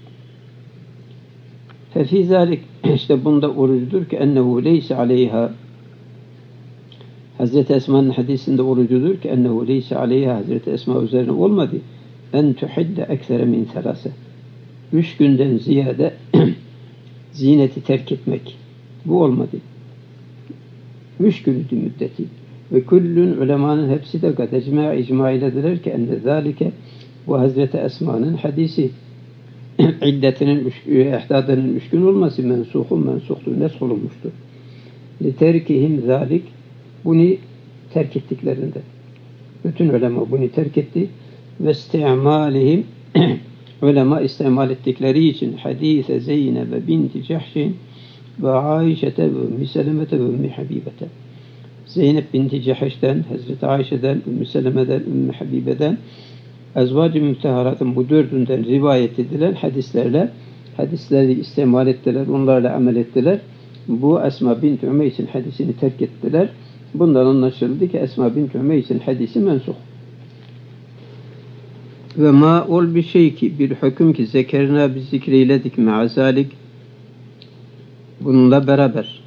Fefî zâlik, işte bunda orucudur ki ennehu leyse aleyha, Hazreti Esma'nın hadisinde orucudur ki ennehu leyse aleyha, Hazreti Esma üzerine olmadı. En tuhidde eksere min selase, 3 günden ziyade zineti terk etmek. Bu olmadı. 3 gündü müddeti. Ve küllün, ulemanın hepsi de kad icma ilediler ki enne zâlike, bu Hazreti Esma'nın hadisi, iddetinin, ihdadının 3 gün olması mensuktur, nesk olunmuştur. Literkihim zâlik, bunu terk ettiklerinde. Bütün ulema bunu terk etti. Ve isti'malihim, ulema istimal ettikleri için hadise Zeynep binti Cahşin ve Ayşe'te ve Ümmü Seleme'te ve Ümmü Habibe'te. Zeynep binti Cahş'ten, Hazreti Ayşe'den, Ümmü Seleme'den, Ümmü Habibe'den, Ezvac-ı Müteharat'ın bu 4'ünden rivayet edilen hadisleri istimal ettiler, onlarla amel ettiler. Bu Esma binti Ümeys'in hadisini terk ettiler. Bundan anlaşıldı ki Esma binti Ümeys'in hadisi mensuh. Ve ma ol bir şey ki, bir hüküm ki zekerina, biz zikreyledik me'azalik, bununla beraber.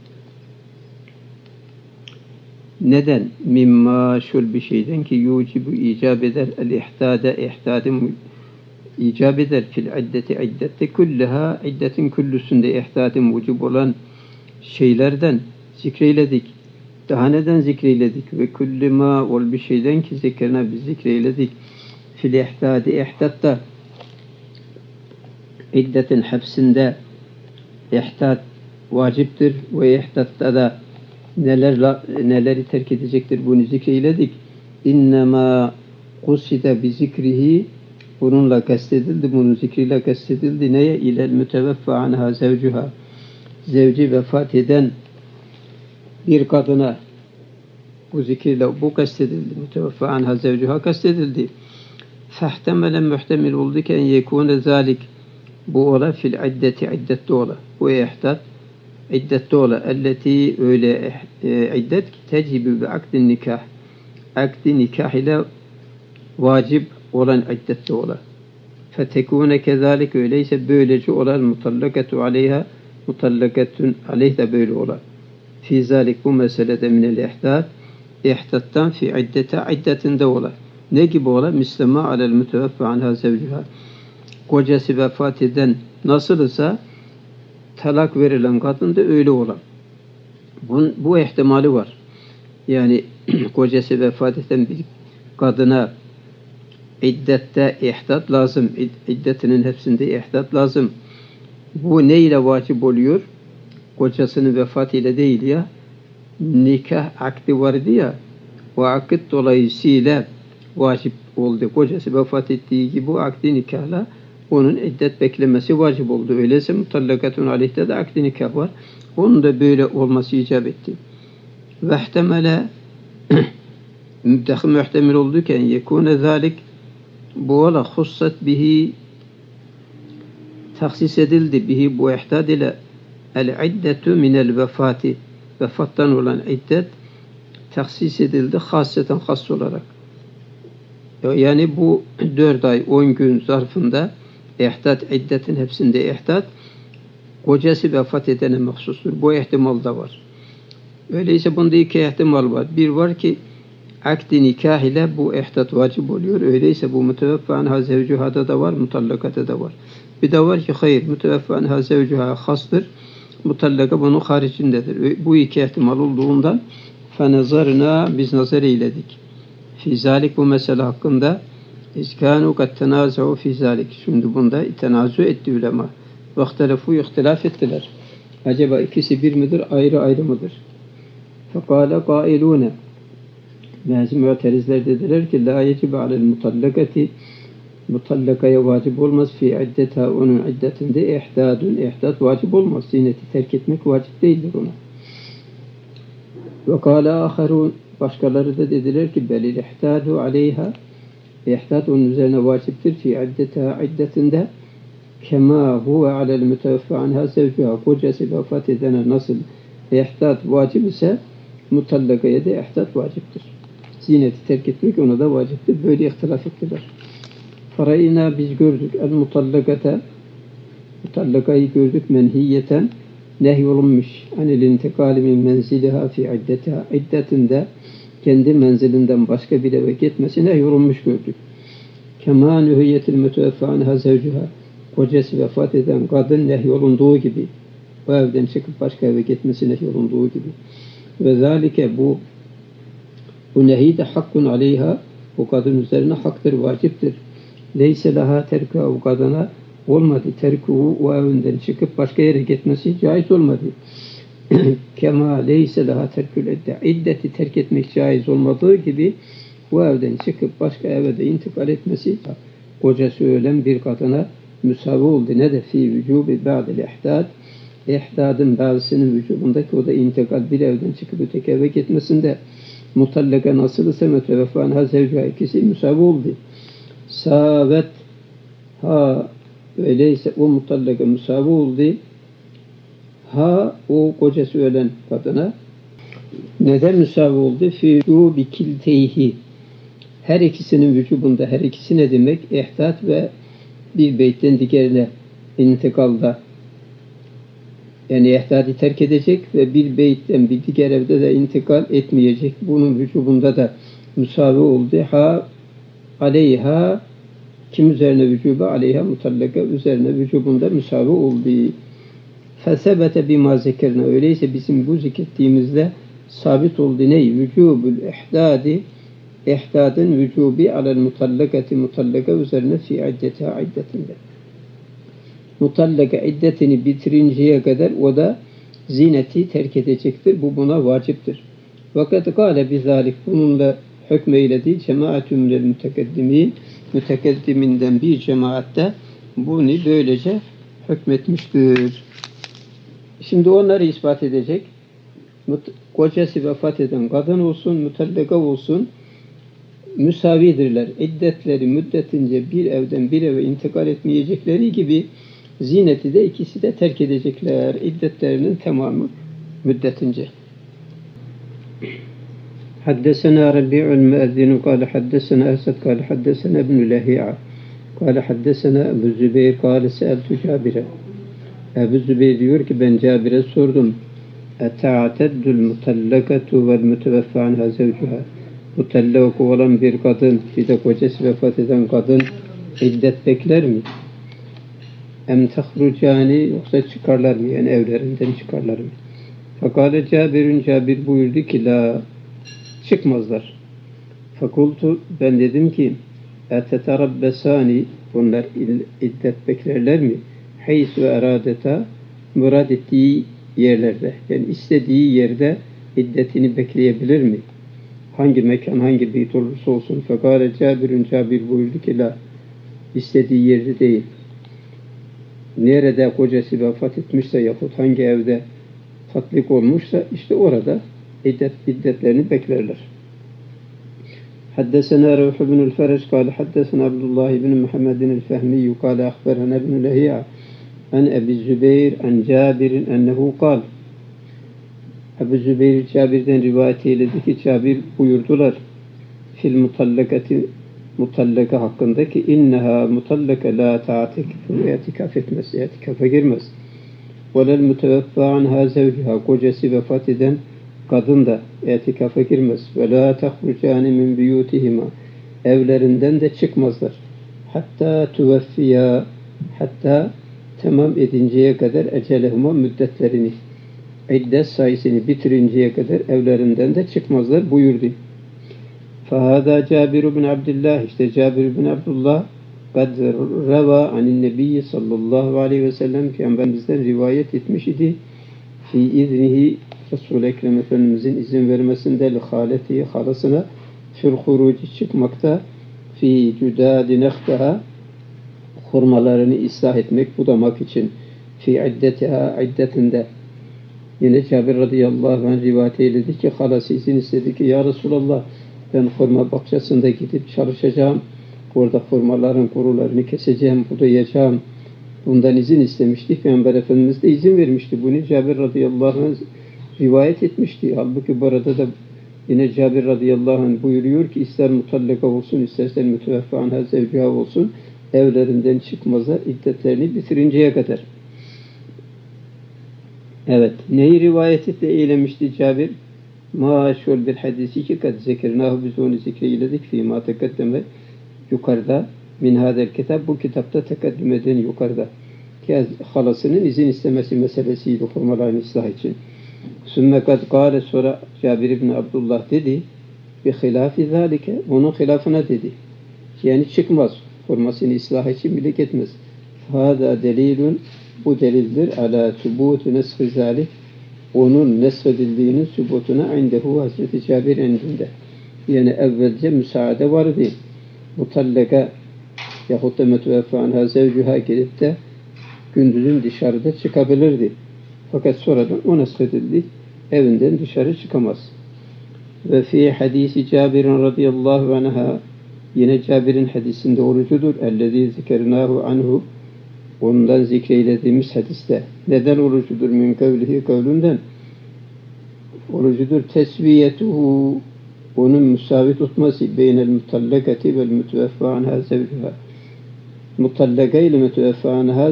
Neden? Mimma, şul bir şeyden ki yucibu, icab eder, el-ihdade, ihdadim icab eder, fil iddeti, iddette kulliha, iddetin küllüsünde ihdadim vücub olan şeylerden zikreyledik. Daha neden zikreyledik? Ve kulli ma ol bir şeyden ki zekerina, biz zikreyledik. Fil ihdadi, ihdatta, iddetin hepsinde ihdad vaciptir ve ihdatta da neleri terk edecektir, bunu zikreyledik. İnnemâ kuside bi zikrihi, bununla kastedildi, bunun zikriyle kastedildi. Neye? İlel müteveffa anha zevcuha, zevci vefat eden bir kadına bu zikirle bu kastedildi. Müteveffa anha zevcuha kastedildi. Fehtemelen muhtemel oldu ki en yekûne zâlik, bu ola fil iddeti, iddette ola. Bu ihdad iddette ola. Elleti, öyle iddet ki tecibü bi akdin nikah, akdi nikah ile vacip olan iddette ola. Fetekûne kezâlik, öyleyse böylece olan mutallakatu aleyha, mutallakatun aleyh de böyle ola. Fi zâlik, bu meselede minel ihdad, ihdattan fi iddete, iddetinde ola. Ne gibi ola? Müslüma alel müteveffa anha zevcuha, kocası vefat eden nasılsa talak verilen kadın da öyle olan. Bu ihtimali var. Yani kocası vefat eden bir kadına iddette ihdat lazım. İddetinin hepsinde ihdat lazım. Bu ne ile vacip oluyor? Kocasının vefatıyla değil ya. Nikah akdi vardı ya. O akit dolayısıyla vacip oldu. Kocası vefat ettiği gibi bu akdi nikahla onun iddet beklemesi vacip oldu. Öyleyse mutallakatun aleyhte de akdi nikah var. Onun da böyle olması icap etti. Ve ihtemele muhtemel oldu ki en yekûne zâlik, bu ola hussat bihi, taksis edildi bihi, bu ihdad ile el iddetu minel vefati, vefattan olan iddet taksis edildi hasreten, has olarak. Yani bu 4 ay 10 gün zarfında ihdat iddetin hepsinde ihdat kocası vefat edene mahsustur. Bu ihtimal da var. Öyleyse bunda 2 ihtimal var. Bir var ki akdi nikah ile bu ihdat vacip oluyor. Öyleyse bu müteveffa anha zevcuhada da var, mutallakada da var. Bir de var ki hayır, müteveffa anha zevcuha hastır. Mutallaka bunun haricindedir. Bu 2 ihtimal olduğundan fenazarına biz nazar eyledik. Fi zalik bu mesele hakkında iskanu kat tenazu fi zalik. Şimdi bunda tenazu etti ulema. Vaktelefu ihtilaf ettiler. Acaba ikisi bir midir, ayrı ayrı mıdır? Fekale kailune. Bazı mu'terizler dediler ki la yecibe alel mutallakati mutallakaya vacip olmaz fi iddeta onun iddetinde ihdat vacip olmaz. Ziyneti terk etmek vacip değildir ona. Ve kâle âherûn başkaları da dediler ki belil ihtadu aleyha ihdat onun üzerine vaciptir fi iddeta iddetinde kema huve alel müteveffa anha zevcuha kocası vefat edene nasıl ihdat vacip ise mutallakaya da ihdat vaciptir. Ziyneti terk etmek ona da vaciptir. Böyle ihtilaf ettiler. Farayna biz gördük el mutallakayı gördük menhiyeten nehyolunmuş. Anil intikali min menziliha fi iddetiha iddetinde kendi menzilinden başka bir eve gitmesi nehyolunmuş gördük. Kema nühiyetil müteveffa anha zevcuha kocası vefat eden kadın nehyolunduğu gibi o evden çıkıp başka eve gitmesi nehyolunduğu gibi. Ve zalike bu nehi de hakkun aleyha bu kadın üzerine haktır, vaciptir. Leyse laha terkuha o kadına olmadı. Terkuhu o evinden çıkıp başka yere gitmesi caiz olmadı. Kema leyse laha terkül idde. İddeti terk etmek caiz olmadığı gibi o evden çıkıp başka eve de intikal etmesi kocası ölen bir kadına müsavi oldu. Ne de fi vücubi ba'dil ihdad. İhdadın bazısının vücubundaki o da intikal bir evden çıkıp öteki eve gitmesinde mutallaka nasıl ise müteveffa anha zevcuha ikisi müsavi oldu. Savet ha öyleyse o mutallaka müsavi oldu. Ha o kocası ölen kadına neden müsavi oldu? Fi vücubi kilteyhi her ikisinin vücubunda her ikisi ne demek? İhdat ve bir beytten diğerine intikalda yani ihdadı terk edecek ve bir beytten bir diğer evde de intikal etmeyecek. Bunun vücubunda da müsavi oldu. Ha aleyha kim üzerine vücuba? Aleyha mutallaka üzerine vücubunda müsavi oldu. Fesebete bima zekerine öyleyse bizim bu zikrettiğimizde sabit oldu ne? Vücubul ihdadi ihdadın vücubi alel mutallakati mutallaka üzerine fi iddetiha iddetinde. Mutallaka iddetini bitirinceye kadar o da zineti terk edecektir. Bu buna vaciptir. Fakat kâle bizalik bununla hükmeyledi cemaatü minel mütekaddimin mütekaddiminden bir cemaatte bunu böylece hükmetmiştir. Şimdi onları ispat edecek. Kocası vefat eden kadın olsun, mutallaka olsun müsavidirler. İddetleri müddetince bir evden bir eve intikal etmeyecekleri gibi zineti de ikisi de terk edecekler. İddetlerinin tamamı müddetince. Haddesena Rabi'ul Müezzinu kâle haddesena Esed kâle haddesena İbn-i Lehi'a kâle haddesena Ebu Zübeyir kâle seeltü Cabir'e Ebu Zübeyir diyor ki ben Cabir'e sordum eta'teddül mutallakatu vel müteveffa anha zevcuha mutallak olan bir kadın bir de kocası vefat eden kadın iddet bekler mi? Em tehrucani yoksa çıkarlar mı? Yani evlerinden çıkarlar mı? Fakale Cabir buyurdu ki la çıkmazlar. Fakultu ben dedim ki eteterabbesani bunlar iddet beklerler mi? Haysu eradeta murad ettiği yerlerde yani istediği yerde iddetini bekleyebilir mi? Hangi mekan hangi beyt olursa olsun. Fakale Cabir buyurdu ki la istediği yerde değil. Nerede kocası vefat etmişse yahut hangi evde tatbik olmuşsa işte orada iddetlerini beklerler. Haddesena Ruh ibn el-Fereç kâle haddesena Abdullah ibn Muhammedin el-Fehmiyyü kâle ahberana ibn Lehi'a an Ebu Zübeyir an Cabir'in ennehu kâle Ebu Zübeyir Cabir'den rivayet eyledi ki Cabir buyurdular fil mutallakati mutallaka hakkındaki inneha mutallaka la ta'tekifu itikaf etmez, itikafa girmez. Velel müteveffa anha zevciha kocası vefat eden kadın da itikafa girmez. Ve la tahrucani min buyutihima evlerinden de çıkmazlar. Hatta tuveffiya hatta tamam edinceye kadar ecelehuma müddetlerini iddet sayısını bitirinceye kadar evlerinden de çıkmazlar buyurdu. Fahada Cabir bin Abdullah işte Cabir bin Abdullah kad reva anin nebiyyi sallallahu aleyhi ve sellem Peygamberimizden rivayet etmiş idi. Fi iznihi Resul-i Ekrem Efendimizin izin vermesinde li haletihi halasına fil huruci çıkmakta fi cüdâdi nektaha hurmalarını ıslah etmek, budamak için fi iddetiha iddetinde. Yine Cabir radıyallahu anh rivayet eyledi ki halası izin istedi ki ya Resulallah ben hurma bahçesinde gidip çalışacağım. Orada hurmaların kurularını keseceğim, budayacağım. Bundan izin istemişti. Peygamber Efendimiz de izin vermişti. Bunu Cabir radıyallahu anh rivayet etmişti. Halbuki bu arada da yine Cabir radıyallahu anh buyuruyor ki ister mutallaka olsun, isterse müteveffa anha zevciha olsun evlerinden çıkmazlar iddetlerini bitirinceye kadar. Evet. Neyi rivayet eylemişti Cabir? Maşhur bir hadisi ki kad zekirnahu biz onu zikreyledik fîmâ tekeddeme yukarıda min hadel kitap bu kitapta tekaddüm eden yukarıda ki halasının izin istemesi meselesiydi hurmaların ıslah için. Sümme kad kâle sonra Cabir ibn Abdullah dedi bi hilâfi zâlike onun hilafına dedi. Yani çıkmaz. Hurmasını ıslah için bile gitmez. Hâdâ delilun bu delildir ala sübûtu neshı zâlik onun neshedildiğinin sübutuna indehu Hazreti Cabir indinde. Yani evvelce müsaade vardı. Mutallaka yahut da müteveffa anha zevcuha gelip de gündüzün dışarıda çıkabilirdi. Fakat sonradan o neshedildi. Evinden dışarı çıkamaz. Ve fi hadisi Cabir'in radıyallahu anha yine Cabir'in hadisinde orucudur. Ellezî zikernahu anhu ondan zikreylediğimiz hadiste. Neden orucudur? Min kavlihi kavlünden. Orucudur. Tesviyetuhu onun müsavi tutması beynel mutallakati vel müteveffa anha zevcuha. Mutallaka ile müteveffa anha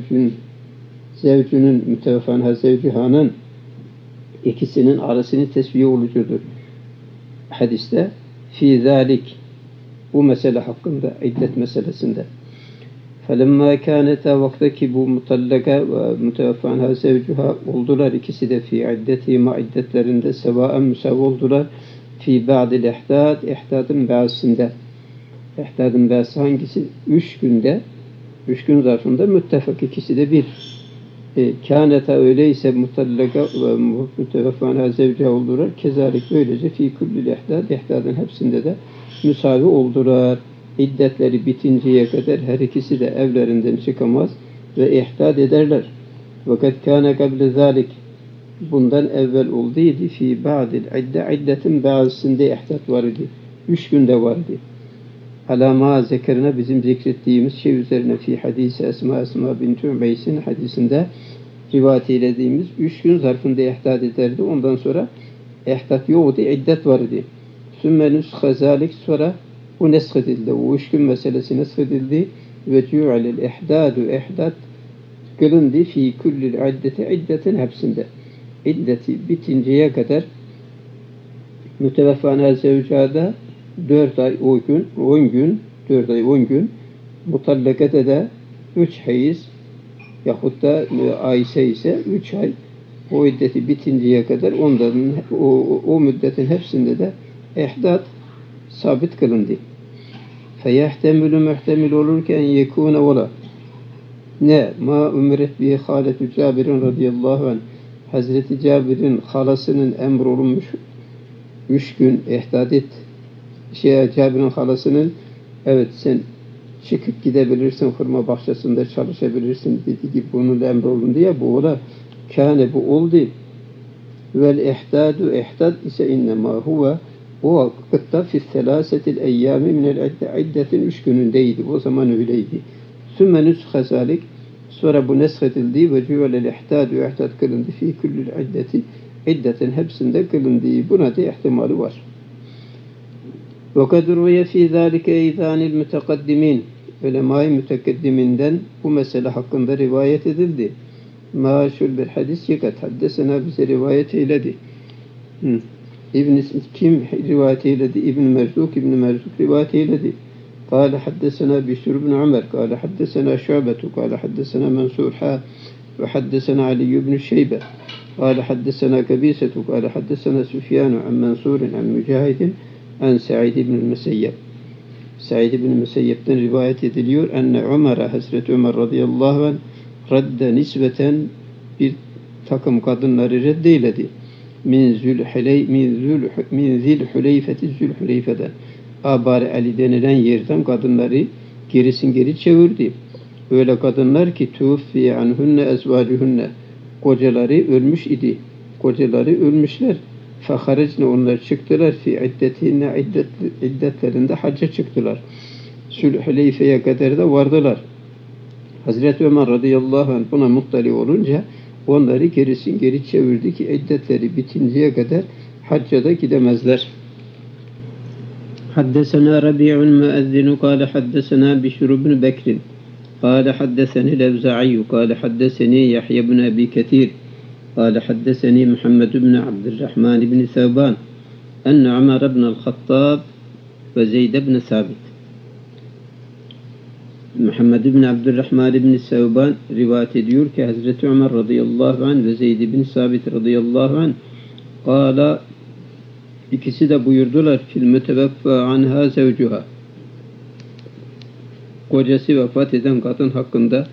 zevcünün müteveffa anha zevcuhanın ikisinin arasını tesviye olucudur. Hadiste fi zalik bu mesele hakkında iddet meselesinde. فَلَمَّا كَانَتَا vaktaki bu mutallaka ve müteveffa anha zevcuha oldular. İkisi de fi iddetihima iddetlerinde sevaen müsav oldular. Fi ba'dil ihdad ihdadın bazısında. İhdadın bazısı hangisi? 3 günde 3 gün zarfında müttefak ikisi de bir. Kâneta öyleyse mutallaka ve müteveffa anha zevcuha oldular. Kezalik böylece fi kullil ihdad ihdadın hepsinde de müsavi oldular. İddetleri bitinceye kadar her ikisi de evlerinden çıkamaz ve ihdad ederler. Fakat kâne kable zâlik bundan evvel olduydu fi ba'dil iddetin bazısında ihdad var idi. 3 günde var idi. Alâmâ zekerine bizim zikrettiğimiz şey üzerine fi hadisi Esma bint Ümeys'in hadisinde rivayet eylediğimiz 3 gün zarfında ihdad ederdi. Ondan sonra ihdad yoktu, iddet var idi. Sümme nüshe zâlik sonra bu neshedildi. O 3 gün meselesi neshedildi ve cu'alel ihdadu ihdad kılındı fi kullil iddeti iddetin hepsinde. İddeti bitinceye kadar müteveffa anha zevcada 4 ay 10 gün 4 ay 10 gün mutallakada da 3 hayız yahut da Ayşe ise 3 ay o iddeti bitinceye kadar onların o müddetin hepsinde de ihdad sabit kılındı. Feyehtemilu muhtemil olurken yekûne ola. Ne? Ma ümret bihi hâletu Cabir'in radıyallahu anh. Hazreti Cabir'in halasının emrolunmuş 3 gün ihdad et. Cabir'in halasının evet sen çıkıp gidebilirsin, hurma bahçesinde çalışabilirsin dedi ki bunun emrolundu ya bu ola. Kâne bu oldu. Vel ihdadu ihdad ise innema huve o vakitte fi selâsetil eyyâmi minel iddetin 3 günündeydi. O zaman öyleydi. Sümme nüshe zâlik sonra bu neshedildi ve cüvelel ihdâdu ihdad kılındı fi kullil iddeti iddetin hepsinde kılındı. Buna da ihtimali var. وَقَدْ رُوَيَ فِي ذَٰلِكَ اَيْذَانِ الْمُتَقَدِّمِينَ Ulema-i mütekeddiminden bu mesele hakkında rivayet edildi. Maşhur bir hadis çıkat. Haddesena bize rivayet eyledi. Kim rivayet eyledi? İbn Merzuk rivayet eyledi. Kâle haddesena Bişr ibn Ömer. Kâle haddesena Şu'betu. Kâle haddesena Mansur ve haddesena Ali ibn Şeybe. Kâle haddesena Kabisetu. Kâle haddesena Süfyanu an Mansur'in an Mücahidin an Sa'id ibn Müseyyeb. Sa'id ibn Müseyyeb'den rivayet ediliyor. Enne Ömer'e Hazreti Ömer radıyallahu anh redde nisbeten bir takım kadınları reddeyledi. Min Zülhüleyfe'den Abari Ali denilen yerden kadınları geri çevirdi. Öyle kadınlar ki tuffiye anhunne ezvacuhunne kocaları ölmüş idi. Kocaları ölmüşler. Feharicne onlar çıktılar fi iddetine iddetlerinde hacca çıktılar. Zülhüleyfe'ye kadar da vardılar. Hazreti Ömer radıyallahu anh buna muttali olunca onları geri çevirdi ki iddetleri bitinceye kadar hacca da gidemezler. Haddesena Rabi'ul müezzinu kâle haddesena Bişr ibn Bekr kâle haddeseni Levza'i kâle haddeseni Yahya ibn Ebi Ketir kâle haddeseni Muhammed ibn Abdurrahman ibn Sevban enne Ömer ibn el-Hattab ve Zeyd ibn Sabit. Muhammed ibn Abdurrahman ibn Sevban rivayet ediyor ki Hazreti Ömer radıyallahu anh ve Zeyd ibn Sabit radıyallahu anh kâla ikisi de buyurdular fil müteveffa anha zevcuha kocası vefat eden kadın hakkında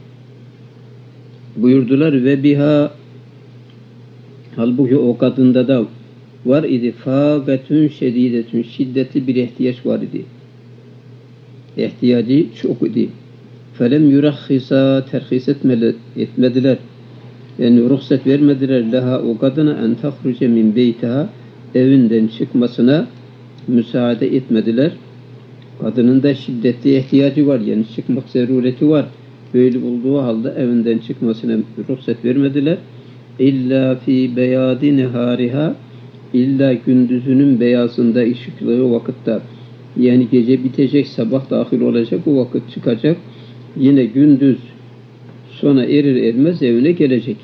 buyurdular ve biha halbuki o kadında da var idi fâgetün şedidetün şiddetli bir ihtiyaç var idi. İhtiyacı çok idi. Felem yurahhisa terhis etmediler. Yani ruhsat vermediler laha o kadına en tahruce min beytiha evinden çıkmasına müsaade etmediler. Kadının da şiddetli ihtiyacı var. Yani çıkmak zarureti var. Böyle olduğu halde evinden çıkmasına ruhsat vermediler. İlla fi beyadi nehariha illa gündüzünün beyazında ışıklığı vakitte yani gece bitecek, sabah dahil olacak, o vakit çıkacak. Yine gündüz sona erir ermez evine gelecek.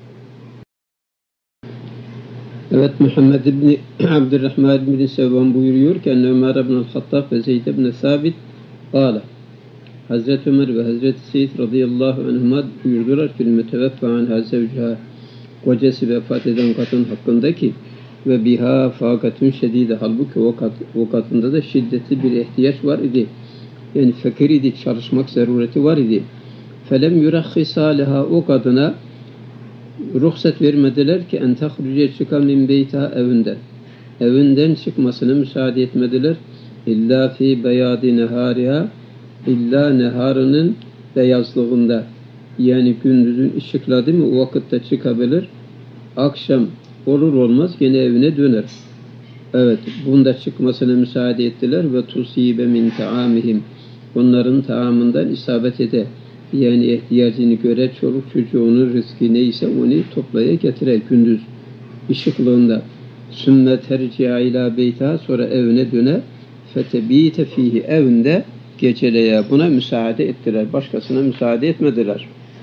Evet, Muhammed ibn Abdurrahman ibn Sevban buyuruyor ki Ömer ibn el-Hattab ve Zeyd ibn Sabit kâle Hazreti Ömer ve Hazreti Zeyd radıyallahu anhuma buyurdular fil müteveffa anha zevcuha kocası vefat eden kadın hakkındaki ve biha fakatun şedide halbuki o kadında da şiddetli bir ihtiyaç var idi. Yani fakir idi, çalışmak zarureti var idi. Felem yurahhisa leha o kadına ruhsat vermediler ki en tahruce çıkan min beytiha evinden. Evinden çıkmasını müsaade etmediler. İlla fi beyadi nehariha illa neharının beyazlığında. Yani gündüzün ışıkladı mı o vakitte çıkabilir. Akşam olur olmaz gene evine döner. Evet, bunda çıkmasına müsaade ettiler ve tusibe min taamihim. Onların taamından isabet ede. Yani ihtiyacını göre çoluk çocuğunun rızkı neyse onu toplaya getire gündüz ışıklığında. Sümme terci'a ila beyta sonra evine döner. Fetebite fihi evinde geceleye buna müsaade ettiler. Başkasına müsaade etmediler.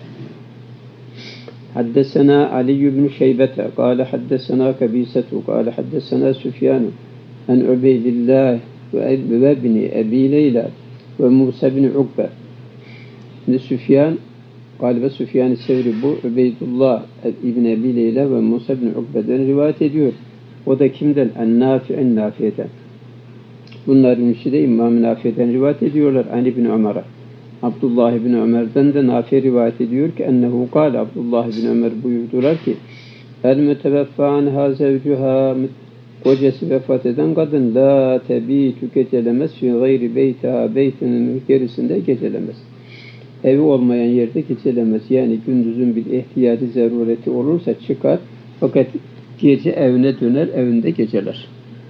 حدثنا علي بن شيبة قال حدثنا كبيسة قال حدثنا سفيان عن عبيد الله وابن أبي ليلى وموسى بن عقبة Süfyan galiba Süfyan-ı Sevri bu Ubeydullah İbn Ebi Leyla ve Musa bin Ukbe'den rivayet ediyor. O da kimden? En Nafi'den. Bunların üçü de İmam-ı Nafi'den rivayet ediyorlar. An İbn Ömer'e. Abdullah ibn Ömer'den de Nafi rivayet ediyor ki ennehu kâle Abdullah ibn Ömer buyurdular ki el müteveffa anha zevcuha kocası vefat eden kadın la tebitü gecelemez fi gayri beytiha beytinin gerisinde gecelemez. Evi olmayan yerde gecelemez. Yani gündüzün bir ihtiyacı zarureti olursa çıkar fakat gece evine döner evinde geceler.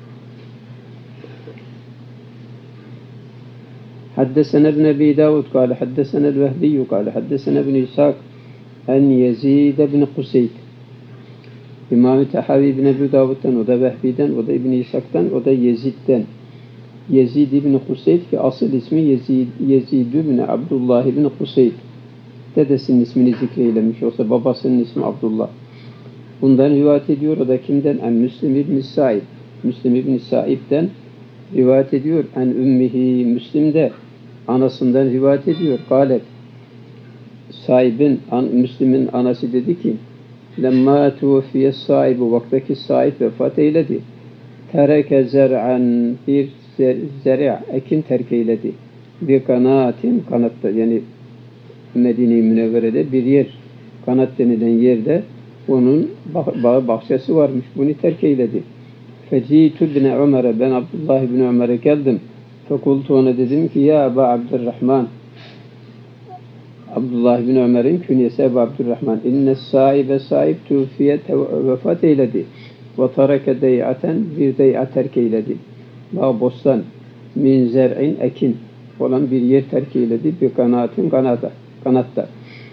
حدثنا ابن أبي داود قال حدثنا الوهبي قال حدثنا ابن إسحاق أن يزيد بن قسيد İmam-ı Tahavi İbn Ebu Davud'dan, o da Vehbi'den, o da İbn İshak'tan, o da Yezid'den. Yezid ibn Huseyd ki asıl ismi Yezid ibn Abdullah ibn Huseyd. Dedesinin ismini zikreylemiş olsa babasının ismi Abdullah. Bundan rivayet ediyor. O da kimden? En Müslim ibn Sa'ib. Müslim ibn Sa'ib'den rivayet ediyor. En ümmihi Müslim de anasından rivayet ediyor. Galet. Müslim'in anası dedi ki lemma tuvefiye sahibi vaktaki sahip vefat eyledi. Tereke zer'an bir zer'a ekin terk eyledi. Bir kanatin kanatta yani Medine-i Münevvere'de bir yer kanat denilen yerde onun bağı bahçesi varmış. Bunu terk eyledi. Fecitu ibn Ömer'e ben Abdullah ibn Ömer'e geldim. Fekultu ona dedim ki ya Eba Abdurrahman Abdullah ibn Ömer'in künyesi Ebu Abdurrahman inne sahibe sahip tufiyet vefat eyledi. Ve tareke dey'aten bir dey'at terk eyledi. Bağ bostan min zer'in ekin olan bir yer terk eyledi. Bir kanaatin kanatta.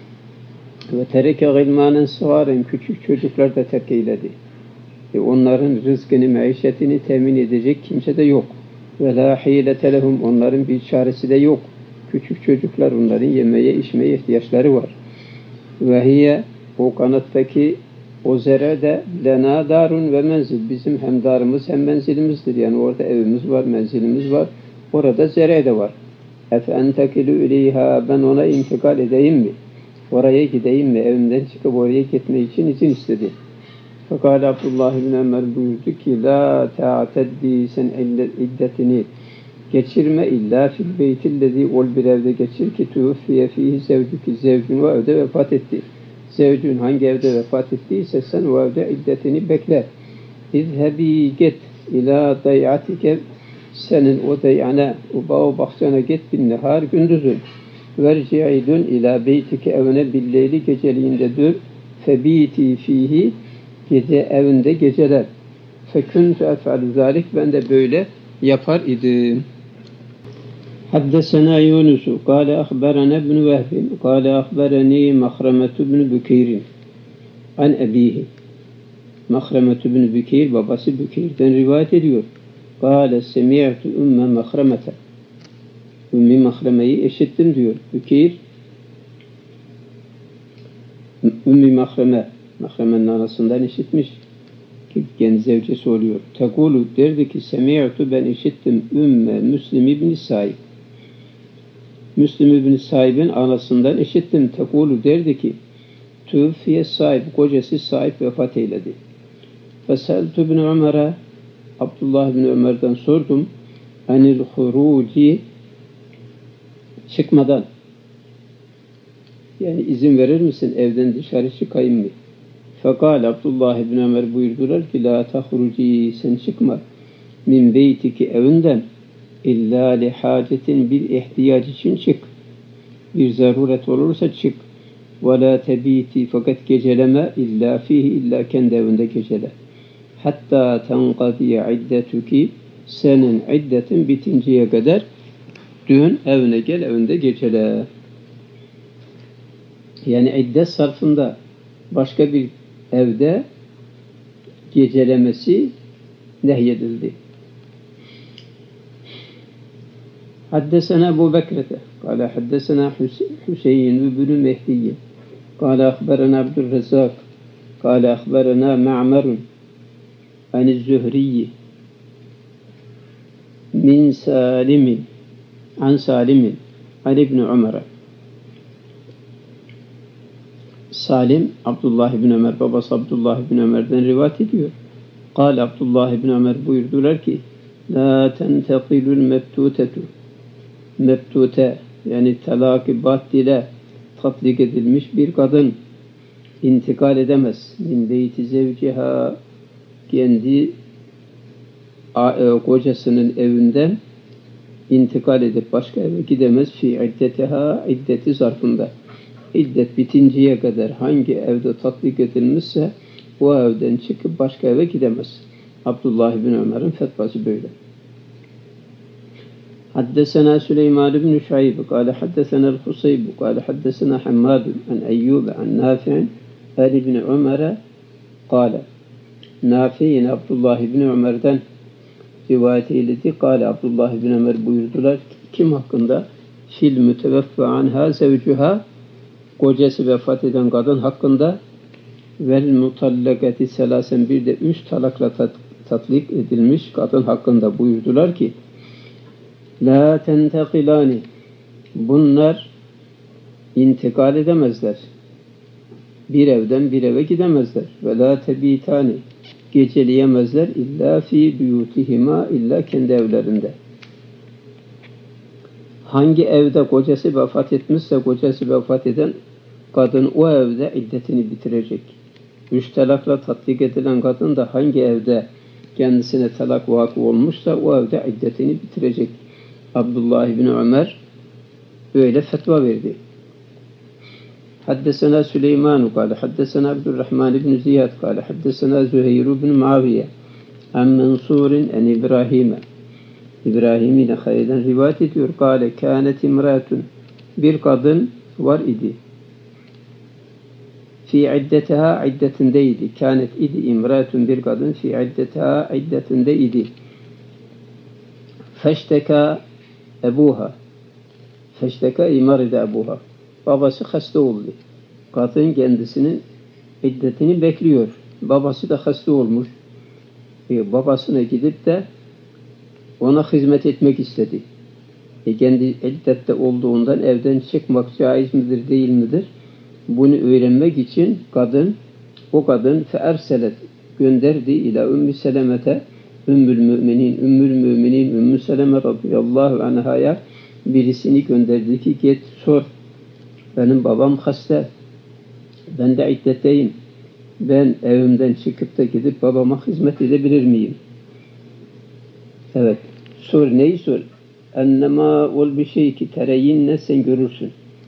Ve tereke gılmanen sıgaren küçük çocuklar da terk eyledi. Onların rızkını, maişetini temin edecek kimse de yok. Ve la hilete lehum onların bir çaresi de yok. Küçük çocuklar onların yemeye, içmeye ihtiyaçları var. Ve hiye o kanattaki o zere de lena darun ve menzil. Bizim hem darımız hem menzilimizdir. Yani orada evimiz var, menzilimiz var. Orada zere de var. Efe entekilü ileyha ben ona intikal edeyim mi? Oraya gideyim mi? Evimden çıkıp oraya gitmek için izin istedi. Fakat Abdullah ibn Ömer buyurdu ki la ta'teddi sen iddetini geçirme illa fil beytillezi ol bir evde geçir ki tuvfiye fihi zevcuki zevcun o evde vefat etti. Zevcun hangi evde vefat ettiyse sen o evde iddetini bekle. İzhebi git ila dayatike senin o dayana o bağ bahçana git bin nehar gündüzün. Verci'idun ila beytike evine billeyli geceliğinde dur. Febiti fihi gece evinde geceler. Fekünfü ef'alü zalik ben de böyle yapar idim. Haddesena Yunus'u kâle ahberene ibn Vehbin kâle ahbereni Mahremetü ibn Bükeyrin an ebihi. Mahremetü ibn Bükeyr babası Bükeyr'den rivayet ediyor. Kâle semi'tu ümme Mahremete. Ümmi Mahreme'yi eşittim diyor. Bükeyr Ümmi Mahreme'nin anasından işitmiş ki kendi zevcesi oluyor. Tekulu derdi ki semi'tu ben işittim ümme Müslim ibn Sa'ib. Müslim ibn Sa'ib'in anasından işittim. Tekulu derdi ki tüfiye sahip kocası sahip vefat eyledi. Feseltu ibn Ömer'e Abdullah ibn Ömer'den sordum. Anil huruci çıkmadan yani izin verir misin evden dışarı çıkayım mı? Fekal Abdullah ibn Ömer buyurdular ki la tahruci sen çıkma min beytiki evinden illa li hacetin bir ihtiyaç için çık. Bir zaruret olursa çık. Ve la tebiti fakat geceleme illa fihi illa kendi evinde gecele. Hatta tenkadiye iddetuki senin iddetin bitinceye kadar dün evine gel evinde gecele. Yani iddet sarfında başka bir evde gecelemesi nehyedildi. Haddesena Ebu Bekrete kâle haddesena Hüseyin ibn Mehdiye kâle ahberena Abdurrezzak kâle ahberena Ma'merun aniz-Zühriyi min Salimin an Salimin an İbn Ömer'e. Salim Abdullah ibn Ömer babası Abdullah ibn Ömer'den rivayet ediyor. Kâle Abdullah ibn Ömer buyurdular ki la tentekilul mebtutetu mebtute yani talak-ı ile tatlik edilmiş bir kadın intikal edemez. Min beyti zevciha kendi kocasının evinden intikal edip başka eve gidemez. Fi iddetiha iddeti zarfında. İddet bitinceye kadar hangi evde tatbik edilmişse o evden çıkıp başka eve gidemez. Abdullah ibn Ömer'in fetvası böyle. Haddesena Süleyman ibn Şaib kâle haddesena el-Husayb kâle haddesena Hammad an Eyyub an Nafi' an ibn Ömer'e kâle Nafi'in Abdullah ibn Ömer'den rivayet eyledi. Kâle Abdullah bin Ömer buyurdular. Kim hakkında? Fil müteveffe anha zevcuha, kocası vefat eden kadın hakkında, vel mutallakati selasen, bir de 3 talakla tatlik edilmiş kadın hakkında buyurdular ki la tentekilani, bunlar intikal edemezler. Bir evden bir eve gidemezler. Ve la tebitani, geceleyemezler illa fi buyutihima, illa kendi evlerinde. Hangi evde kocası vefat etmişse, kocası vefat eden kadın o evde iddetini bitirecek. 3 talakla tatbik edilen kadın da hangi evde kendisine talak vakı olmuşsa o evde iddetini bitirecek. Abdullah bin Ömer böyle fetva verdi. Haddesena Süleymanu kâle haddesena Abdurrahman bin Ziyad kâle haddesena Züheyr bin Muaviye an Mensur'in en İbrahim'e, İbrahim ile Halil'den rivayet ediyor. Kâle kânet imrâtun, bir kadın var idi. Fi iddetiha, iddetindeydi. Kânet idi imrâtun, bir kadın fi iddetiha, iddetindeydi. Feşteka ebuha, feşteka imaride ebuha, babası hasta oldu. Kadın kendisinin iddetini bekliyor. Babası da hasta olmuş. Babasına gidip de ona hizmet etmek istedi. Kendi iddette olduğundan evden çıkmak caiz midir, değil midir? Bunu öğrenmek için o kadın feerselet, gönderdi ila Ümmü Seleme'te, Ümmül Müminin Ümmü Seleme radıyallahu anhaya birisini gönderdi ki git sor. Benim babam hasta. Ben de iddetteyim. Ben evimden çıkıp da gidip babama hizmet edebilir miyim? Evet. Sor. Neyi sor? Ennema ol bir şey ki tereyinne, sen görürsün.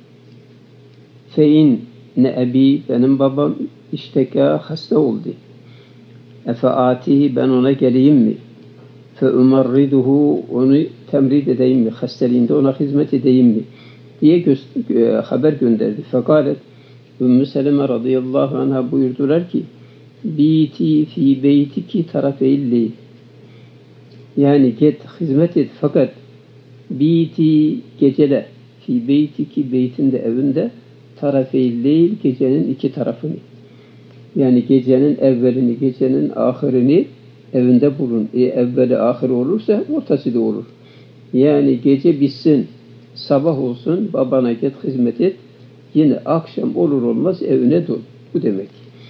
Fein ne ebi, benim babam işteka, hasta oldu. Efe atihi, ben ona geleyim mi? Fe umarriduhu, onu temrid edeyim mi? Hastaliğinde ona hizmet edeyim mi? Diye haber gönderdi. Fekalet Ümmü Seleme radıyallahu anh'a buyurdular ki biti fi beytiki tarafeylli, yani git hizmet et fakat biti, gecele, fi beytiki, beytinde, evinde, tarafeylli, gecenin 2 tarafını, yani gecenin evvelini, gecenin ahirini evinde bulun. Evveli ahir olursa ortası da olur. Yani gece bitsin, sabah olsun, babana git hizmet et, yine akşam olur olmaz evine dön. Bu demek.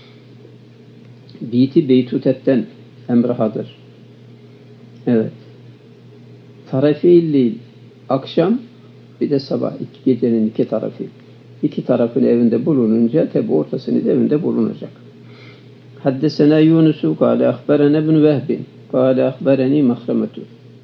Biti beytutetten emrahadır. Evet. Tarafeylli akşam, bir de sabah, gecenin 2 tarafı. 2 tarafını evinde bulununca tabi ortasını da evinde bulunacak. Haddesena Yunusu kâle ahberene ibn Vehbin kâle ahbereni Mahremetu.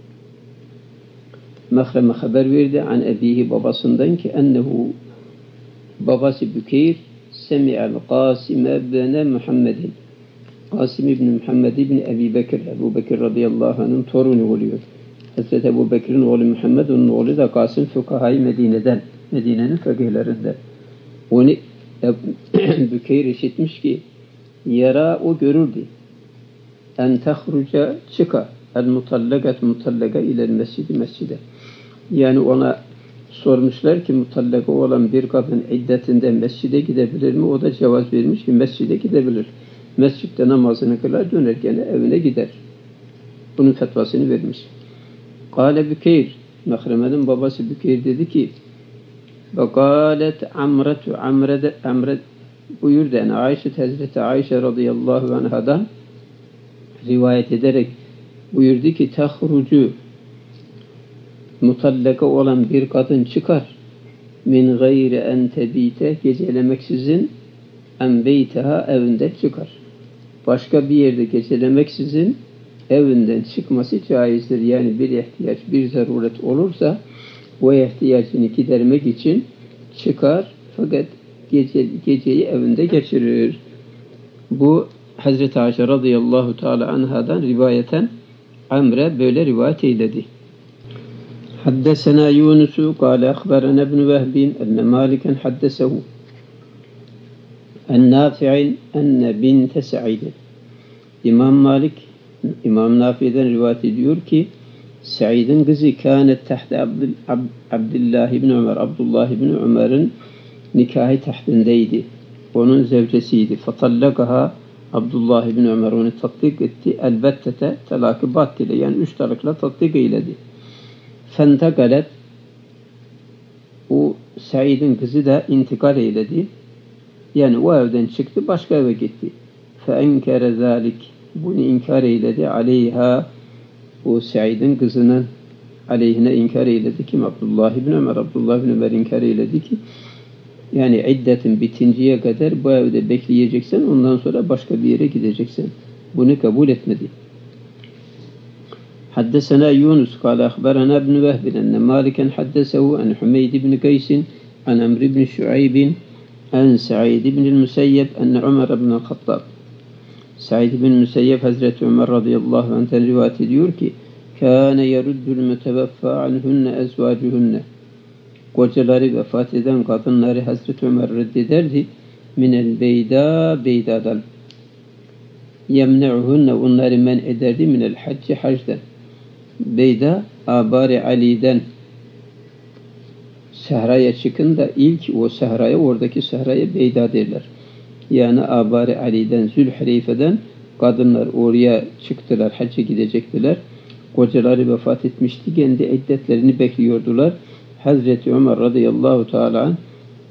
Mahreme haber verdi an ebihi, babasından ki ennehu, babası Bükeyr semi'al Qasim ibn Muhammedin, Qasim ibn Muhammed ibn Ebi Bekir, Ebu Bekir radıyallahu anh'ın torunu oluyor. Hazreti Ebu Bekir'in oğlu Muhammed, onun oğlu da Kasım, fukahayı Medine'den, Medine'nin fakirlerinden. Onu Bükeyr işitmiş ki yara, o görürdü. En tehruca, çıka, el mutallakat, mutallaka ile mescide. Yani ona sormuşlar ki mutallaka olan bir kadın iddetinde mescide gidebilir mi? O da cevaz vermiş ki mescide gidebilir. Mescitte namazını kılar, dönerken evine gider. Bunun fetvasını vermiş. Kâle Bükeyr, Mehreme'nin babası Bükeyr dedi ki ve kâlet Amre buyurdu. Yani Hazreti Ayşe radıyallahu anhadan rivayet ederek buyurdu ki tehrucu, mutallaka olan bir kadın çıkar min gayri en tebite, gecelemeksizin, en beyteha, evinde çıkar. Başka bir yerde gecelemeksizin evinden çıkması caizdir. Yani bir ihtiyaç, bir zaruret olursa o ihtiyacını gidermek için çıkar fakat geceyi evinde geçirir. Bu Hazreti Ayşe radıyallahu teala anhadan rivayeten Amre böyle rivayet eyledi. Haddesena Yunusu kâle ahberene ibn Vehbin enne Maliken haddesehu en Nafi'in enne binte Sa'idin. İmam Malik İmam Nafi'den rivayet ediyor ki Said'in kızı kânet tahte Abdullah ibn Ömer. Abdullah ibn Ömer'in nikahı tahtındaydı. Onun zevcesiydi. Fatallakaha Abdullah ibn Ömer onu tatbik etti. Elbette talakı battile. Yani 3 talakla tatbik eyledi. Fentakalet o Said'in kızı da intikal eyledi. Yani o evden çıktı, başka eve gitti. Feenkere zalik. Bunu inkar eyledi. Aleyha o Said'in kızının aleyhine inkar eyledi. Kim? Abdullah ibn Ömer. Abdullah ibn Ömer inkar eyledi ki yani iddetin bitinceye kadar bu evde bekleyeceksen, ondan sonra başka bir yere gideceksin. Bunu kabul etmedi. Haddesena Yunus kâle ahberana ibn Vehbin enne Maliken haddesehu en Hümeyd ibn Kaysin en Emr ibn Şuaybin en Sa'id ibn Müseyyeb enne Ömer ibn Hattab. Sa'id ibn Müseyyeb Hazreti Ömer radıyallahu anh'ten rivayet ediyor ki kâne yeruddul müteveffa anhunne ezvâcuhunne. Kocaları vefat eden kadınları Hazreti Ömer reddederdi. Minel beydadan. Yemne'uhunne onları men ederdi minel hacci hacden. Beyda Abari Ali'den sahraya çıkın da ilk o sahraya, oradaki sahraya Beyda derler. Yani Abari Ali'den, Zülhüleyfe'den kadınlar oraya çıktılar, hacca gidecektiler. Kocaları vefat etmişti, kendi iddetlerini bekliyordular. Hazreti Ömer radıyallahu teala anh,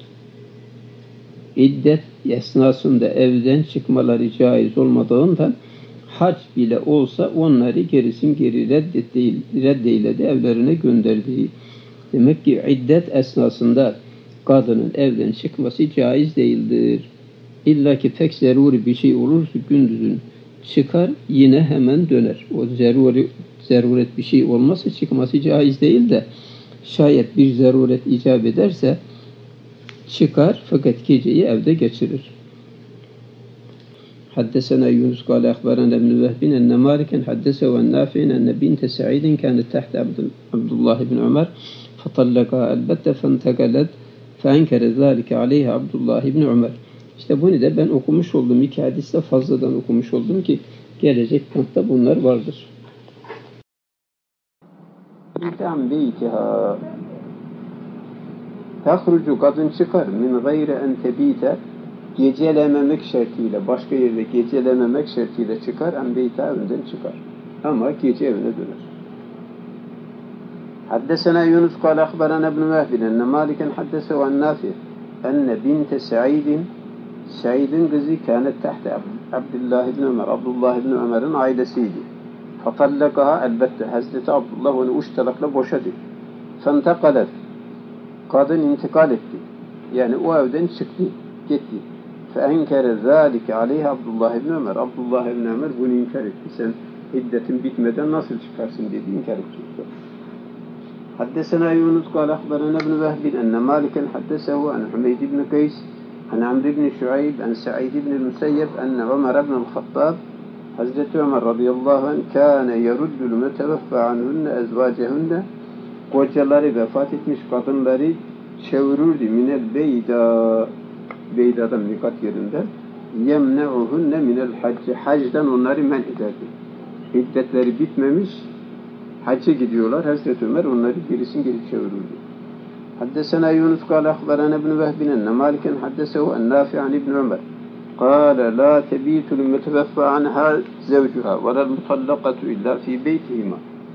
iddet esnasında evden çıkmaları caiz olmadığından hac bile olsa onları geri reddeyledi, evlerine gönderdi. Demek ki iddet esnasında kadının evden çıkması caiz değildir. İlla ki pek zaruri bir şey olursa gündüzün çıkar, yine hemen döner. O zaruret bir şey olmazsa çıkması caiz değil de şayet bir zaruret icap ederse çıkar fakat geceyi evde geçirir. Haddesena Yunus kâle ahberana ibn Vehbin enne Maliken haddesehu en Nafi'in enne binte Sa'idin kânet tahte Abdullah ibn Ömer fatallakaha elbette fentekalet feenkere zâlike aleyhi Abdullah ibn Ömer. İşte bunu da ben okumuş oldum. 2 hadiste fazladan okumuş oldum ki gelecek kampta bunlar vardır. İdam beytiha tahrucu kadın çıkar min gayri en tebite gecelememek şartıyla, başka yerde gecelememek şartıyla çıkar, en beytiha evinden çıkar. Ama gece evine döner. Haddesena Yunus kâle ahberana ibn Vehbin enne Maliken haddesehu en Nafi enne binte Sa'id'in kızı kânet tahte Abdullah ibn Ömer. Abdullah ibn Ömer'in ailesiydi. Fatallakaha elbette. Hazreti Abdullah onu 3 talakla boşadı. Fentekalet. Kadın intikal etti. Yani o evden çıktı, gitti. Feenkere zâlike aleyhi Abdullah ibn Ömer. Abdullah ibn Ömer bunu inkar etti. Sen iddetin bitmeden nasıl çıkarsın dedi, inkar etti. Haddesena Yunus kâle ahberana ibn Vehbin enne Maliken haddesehu en Hümeyd ibn Kays en Amr ibn Şuayb en Sa'id ibn Müseyyeb enne Ömer ibn Hattab. Hazreti Ömer radıyallahu anh kâne yeruddul müteveffa anhunne ezvâcehunne kocaları vefat etmiş kadınları çevirirdi minel Beyda'dan mikat yerinden yemne'uhunne minel hacci hacdan onları men ederdi. İddetleri bitmemiş hacca gidiyorlar. Hazreti Ömer onları gerisin geri çevirirdi. Haddesena Yunus kâle ahberana ibn Vehbin enne Maliken haddesehu en Nafi an ibn Ömer قال لا تبيت المتوفى عنها زوجها ولا المطلقة إلا في بيتهما.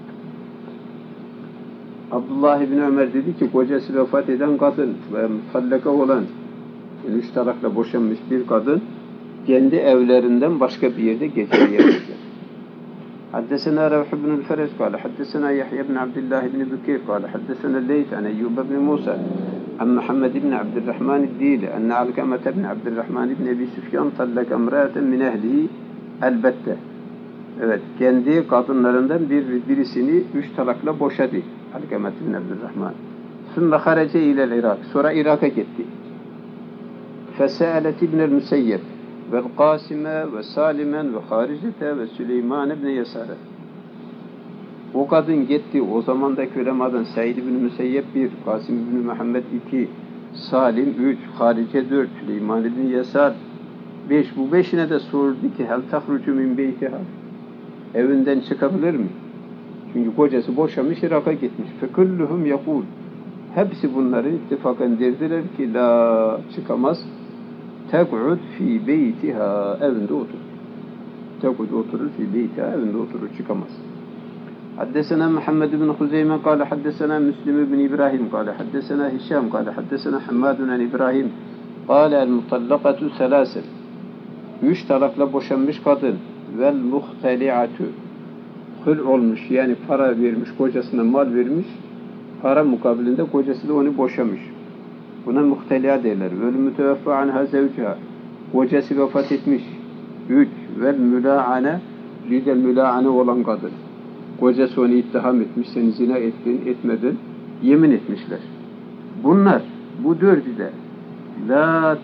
Abdullah ibn Ömer dedi ki kocası vefat eden kadın ve mutallaka olan 3 talakla boşanmış bir kadın kendi evlerinden başka bir yerde geçirebilir. Haddesena Ravh ibn al-Feres kâle haddesena Yahya ibn Abdullah ibn Bükeyr kâle haddesena Leyth an Eyyub ibn Musa an Muhammed ibn Abdurrahman el-Dili enne Alkamet ibn Abdurrahman ibn Ebi Süfyan tallaka imra'aten min ehlihi elbette. Evet, kendi kadınlarından birisini 3 talakla boşadı. Alkamet ibn Abdurrahman. Sümme harece ilel Irak. Sonra Irak'a gitti. Fese'alet ibn el-Müseyyeb vel Kasime ve Salimen ve Haricete ve Süleyman ibn Yesare. O kadın gitti. O zamandaki ulemadan Said ibn Müseyyeb 1, Kasim ibn Muhammed 2, Salim 3, Harice 4, Süleyman ibn Yesar 5. Bu 5'ine de sordu ki hel tahrucu min beytiha. evinden çıkabilir mi? Çünkü kocası boşamış, Irak'a gitmiş. Fekulluhum yakul. Hepsi bunları ittifakan derdiler ki la çıkamaz. Tek'ud fi beytiha, evinde oturur. Tek'ud oturur fi beytiha, evinde oturur, çıkamaz. حدثنا محمد بن خزيمة قال حدثنا مسلم بن إبراهيم قال حدثنا هشام قال حدثنا حماد عن إبراهيم قال المطلقة ثلاثة. 3 talakla boşanmış kadın vel muhteli'atu, hül olmuş, yani para vermiş, kocasına mal vermiş, para mukabilinde kocası da onu boşamış. Buna muhteli'a derler. Vel müteveffa anha zevciha, kocası vefat etmiş. 3 vel müla'ane, bir de müla'ane olan kadın. Kocası onu ittiham etmiş, seni zina ettin, etmedin, yemin etmişler. Bunlar, bu dördü de la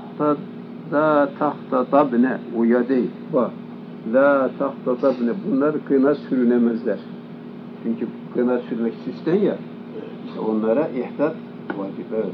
tahtatabne, uya değil, bak, la tahtatabne, bunlar kına sürünemezler. Çünkü kına sürmek süsten ya, işte onlara ihtat vacip, evet.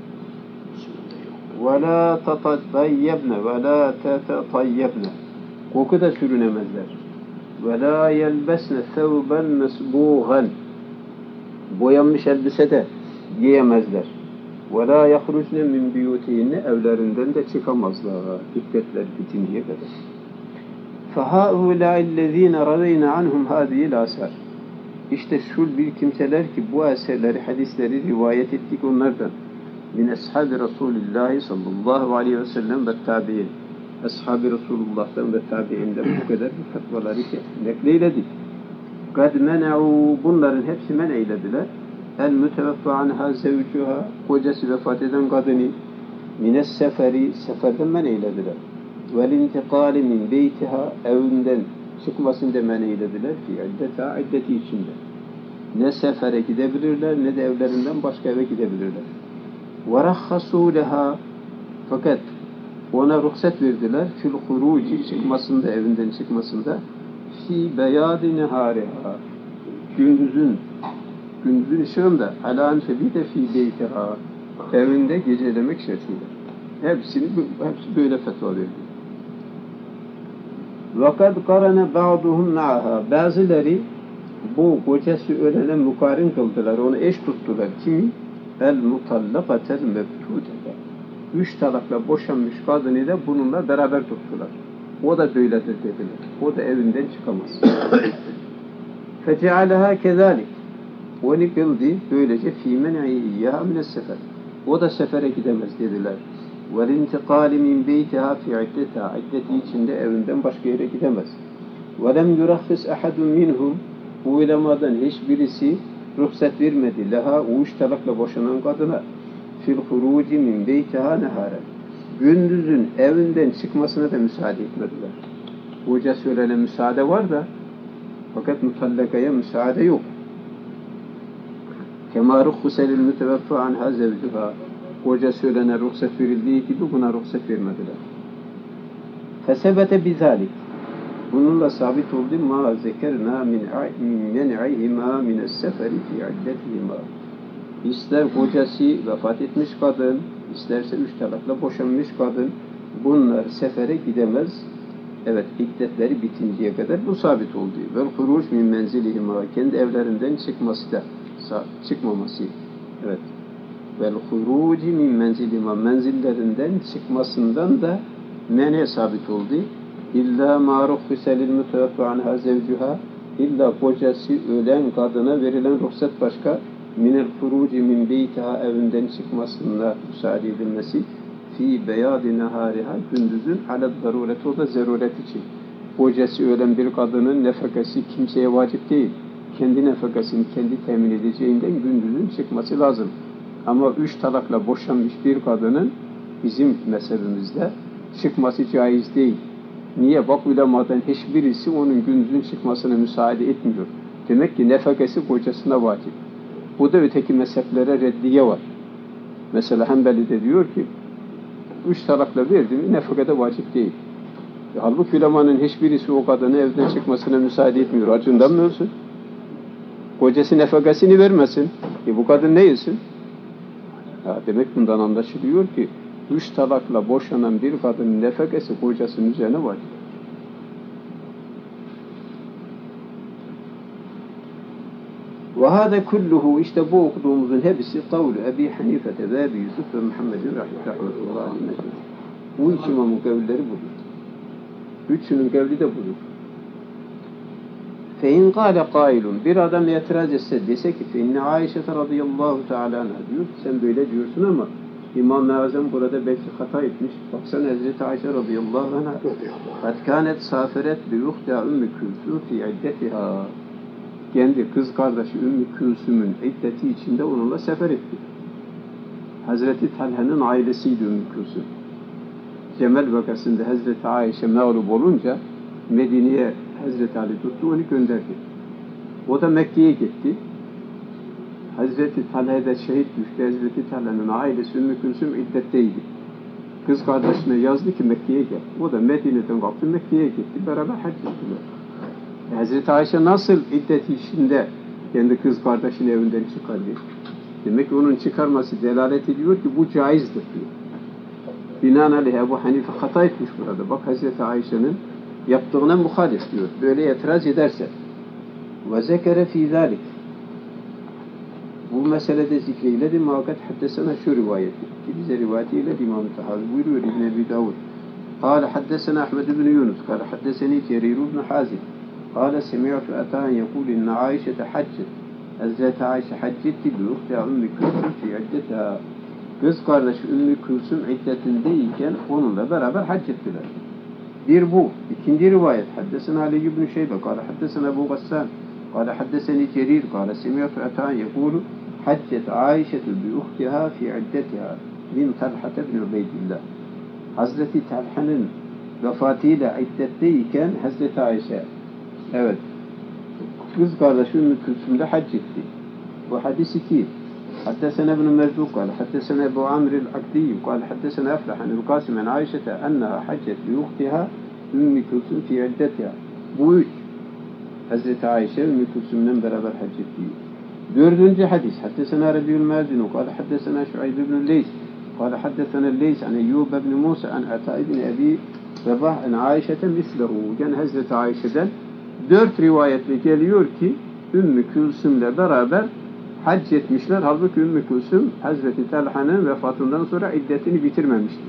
Ve la tatatayyebne, ve la tatatayyebne, koku da sürünemezler. Ve la yelbesne thevben mesbuğan, boyanmış elbise de giyemezler. Ve la yahrucne min biyutihinne, evlerinden de çıkamazlar, iddetler bitinceye kadar. فَهَؤُلَاءِ الَّذ۪ينَ رَضَيْنَ عَنْهُمْ هَذِهِ الْآثَارِ. İşte şu bir kimseler ki bu eserleri, hadisleri rivayet ettik onlardan. Min ashabi Resulillahi sallallahu aleyhi ve sellem ve tabi'in. Ashab-ı Resulullah'tan ve tabi'inden bu kadar bu fetvaları nekleyledik. قَدْ مَنَعُوا, bunların hepsi men eylediler. El-müteveffa anha zevcuha, kocası vefat eden kadını, mines seferi, seferden men eylediler. Vel-intikali min beytiha, evinden çıkmasını da men eylediler. Fi iddeta, iddeti içinde. Ne sefere gidebilirler, ne de evlerinden başka eve gidebilirler. وَرَخَّسُوا لَهَا, fakat ona ruhsat verdiler. Fil huruci, çıkmasında, evinden çıkmasında. Fi beyadi nehariha, gündüzün ışığında, ala enfebide fi beytiha, evinde gecelemek şartıyla. Hepsi böyle fetva verdi. وَقَدْ قَرَنَ بَعْضُهُمْ مَعَهَا, bazıları bu kocası ölene mukarin kıldılar, onu eş tuttular. Kimi? El-mutallakatel mebtûdete. 3 talakla boşanmış kadını da bununla beraber tuttular. O da böyledir dediler. O da evinden çıkamaz. فَجَعَلَهَا كَذَٰلِكَ, onu kıldı böylece فِي مَنْعِهِ اِيَّهَا مِنَ السَّفَرِ, o da sefere gidemez dediler. وَالْاِنْتِقَالِ مِنْ بَيْتِهَا فِي عِدَّتَهَا, iddeti içinde evinden başka yere gidemez. وَلَمْ يُرَخِّسْ اَحَدٌ مِنْهُمْ, bu ulemadan hiçbirisi ruhsat vermedi. Leha, o 3 talakla boşanan kadına, fil huruci min beytiha neharen, gündüzün evinden çıkmasına da müsaade etmediler. Hoca söylene müsaade var da, fakat mutallakaya müsaade yok. Kema ruhselil müteveffa anha zevcuha, hoca söylene ruhsat verildiği gibi buna ruhsat vermediler. Fesebete bizalik, bununla sabit oldu ma zekerna min men'ihima mines seferi fi iddetihima. İster kocası vefat etmiş kadın, isterse 3 talakla boşanmış kadın, bunlar sefere gidemez. Evet, iddetleri bitinceye kadar bu sabit oldu. Vel huruc min menzilihima, kendi evlerinden çıkması da, çıkmaması. Evet. Vel huruc min menzilihima, menzillerinden çıkmasından da mene sabit oldu. İlla ma ruhselil müteveffa anha zevcuha, illa kocası ölen kadına verilen ruhsat başka. Minel huruci min beytiha, evinden çıkmasına müsaade edilmesi. Fi beyadi nehariha, gündüzün alad zaruret, o da zaruret için. Kocası ölen bir kadının nefakası kimseye vacip değil. Kendi nefakasını kendi temin edeceğinden gündüzün çıkması lazım. Ama 3 talakla boşanmış bir kadının bizim mezhebimizde çıkması caiz değil. Niye? Bak ulemadan hiçbirisi onun gündüzün çıkmasına müsaade etmiyor. Demek ki nefakası kocasına vacip. Bu da öteki mezheplere reddiye var. Mesela Hanbeli'de diyor ki 3 talakla verdi mi nefakada vacip değil. Halbuki ulemanın hiçbirisi o kadını evden çıkmasına müsaade etmiyor. Acından mı ölsün? Kocası nefakasını vermesin. Bu kadın ne yesin? Demek bundan anlaşılıyor ki 3 talakla boşanan bir kadının nefakası kocasının üzerine vacip. Ve hâde kulluhu, işte bu okuduğumuzun hepsi kavlu Ebi Hanife ve Ebi Yusuf ve Muhammed'in rahmetullahi aleyhi. Bu üç imamın kavulleri budur. Üçünün kavli de budur. Fein kâle kâilun, bir adam itiraz etse, dese ki feinne Ayşe radıyallahu teâlâ anha, diyor ki sen böyle diyorsun ama İmam-ı Azam burada belki hata etmiş. Baksana Hazreti Ayşe radıyallahu anha kad kânet saferet bi yuhta Ümmü Külsüm fi iddetiha, kendi kız kardeşi Ümmü Külsüm'ün iddeti içinde onunla sefer etti. Hazreti Talha'nın ailesiydi Ümmü Külsüm. Cemel vakasında Hazreti Ayşe mağlup olunca Medine'ye Hazreti Ali tuttu, onu gönderdi. O da Mekke'ye gitti. Hazreti Talha'da şehit düştü. Hazreti Talha'nın ailesi Ümmü Külsüm iddetteydi. Kız kardeşine yazdı ki Mekke'ye gel. O da Medine'den kalktı, Mekke'ye gitti. Beraber hac ettiler. Hazreti Ayşe nasıl iddet içinde kendi kız kardeşinin evinden çıkardı? Demek ki onun çıkarması delalet ediyor ki bu caizdir diyor. Binaenaleyh Ebu Hanife hata etmiş burada. Bak Hazreti Ayşe'nin yaptığına muhalif diyor. Böyle itiraz ederse. Ve zekere fî zâlik. Bu meselede zikreyledi. Muhakkak haddesena şu rivayeti. Ki bize rivayetiyle İmam-ı Tahavi buyuruyor İbn Ebi Davud. Kâle haddesena Ahmed ibn Yunus. Kâle haddeseni Cerir ibn Hazim. Kâle semi'tu Atâ'n yekûl inne Ayşe'te haccet. Hazreti Ayşe haccetti bi uhtiha Ümmü Külsüm fi iddetiha. Kız kardeşi Ümmü Külsüm iddetindeyken onunla beraber hac ettiler. Bir bu. İkinci rivayet. Haddesena Ali ibn Şeybe. Kâle haddesena Ebu Gassan. Kâle haddeseni Cerir. Kâle semi'tu Atâ'n yekûl haccet Ayşe'tu bi uhtiha fi iddetiha min Talha'te bin Ubeydillah. Hazreti Talha'nın vefatıyla iddetteyken Hazreti Ayşe, evet, kız kardeşi Ümmü Külsüm'le hac etti. Bu hadis 2. حدثنا ابن مرزوق قال حدثنا أبو عمرو العقدي قال حدثنا أفلح عن القاسم عن عائشة أنها حجت لأختها أم كلثوم في عدتها. Bu üç. Hazreti Ayşe Ümmü Külsüm'le beraber hac etti. Dördüncü hadis. Haddesena Rabi'ül Mazinu قال حدثنا شعيب بن الليث قال حدثنا الليث عن أيوب بن موسى عن عطاء بن أبي رباح عن عائشة مثله. Yani Hazreti Ayşe'den 4 rivayetle geliyor ki Ümmü Külsüm'le beraber hac etmişler. Halbuki Ümmü Külsüm Hazreti Talha'nın vefatından sonra iddetini bitirmemişti.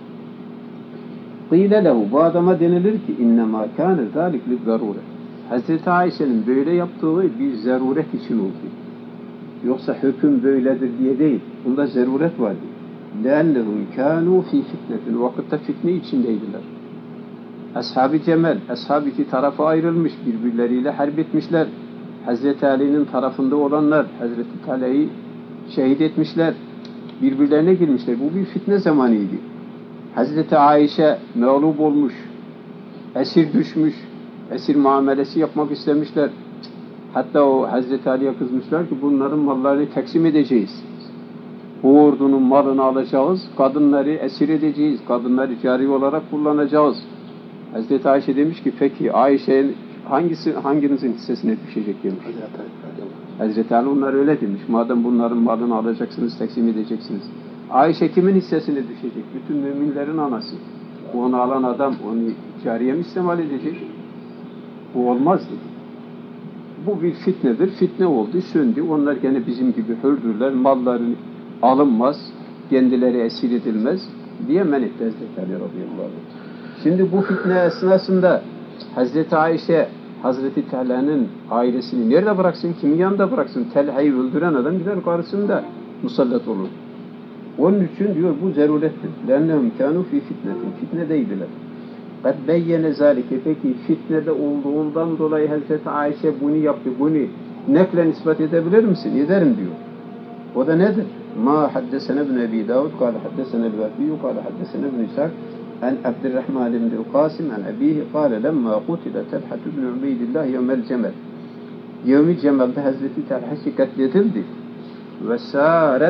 Qîle lehu, bu adama denilir ki innemâ kâne zâlik lizzarûre. Hazreti Ayşe'nin böyle yaptığı bir zaruret için oldu. Yoksa hüküm böyledir diye değil. Bunda zaruret vardı. لَاَنَّهُمْ كَانُوا فِي فِتْنَةٍ. Vakitte fitne içindeydiler. Ashab-ı Cemel, ashab iki tarafa ayrılmış, birbirleriyle harp etmişler. Hazreti Ali'nin tarafında olanlar Hazreti Talha'yı şehit etmişler. Birbirlerine girmişler. Bu bir fitne zamanıydı. Hazreti Ayşe mağlup olmuş, esir düşmüş, esir muamelesi yapmak istemişler. Hatta o Hazreti Ali'ye kızmışlar ki bunların mallarını taksim edeceğiz. Bu ordunun malını alacağız, kadınları esir edeceğiz, kadınları cari olarak kullanacağız. Hazreti Ayşe demiş ki peki Ayşe'nin hanginizin hissesine düşecek demiş. Hazreti Ali onlar öyle demiş. Madem bunların malını alacaksınız, taksim edeceksiniz. Ayşe kimin hissesine düşecek? Bütün müminlerin anası. Onu alan adam onu cariye mi istimal edecek? Bu olmaz dedi. Bu bir fitnedir. Fitne oldu, söndü. Onlar gene bizim gibi hürdürler. Malları alınmaz, kendileri esir edilmez diye men etti Hazreti Ali radıyallahu anh. Şimdi bu fitne esnasında Hazreti Ayşe Hazreti Talha'nın ailesini nerede bıraksın? Kimin yanında bıraksın? Talha'yı öldüren adam gider karşısında musallat olur. Onun için diyor bu zarurettir. لَاَنَّهُمْ كَانُوا فِي fitnetin. Fitnedeydiler. قَدْ بَيَّنَ ذَٰلِكَ. Peki fitnede olduğundan dolayı Hazreti Ayşe bunu yaptı. Bunu nekle ispat edebilir misin? Ederim diyor. O da nedir? مَا حَدَّسَنَ بْنَ اَب۪ي دَاوُدْ قَالَ حَدَّسَنَ الْوَفِيُّ قَالَ حَدَّسَنَ بْنِ اِسَاقٍ عن عبد الرحمن بن القاسم عن أبيه قال لما قتل طلحة بن عبيد الله يوم الجمل. Yevmi Cemal'de Hazreti Talha katledildi. Ve sâret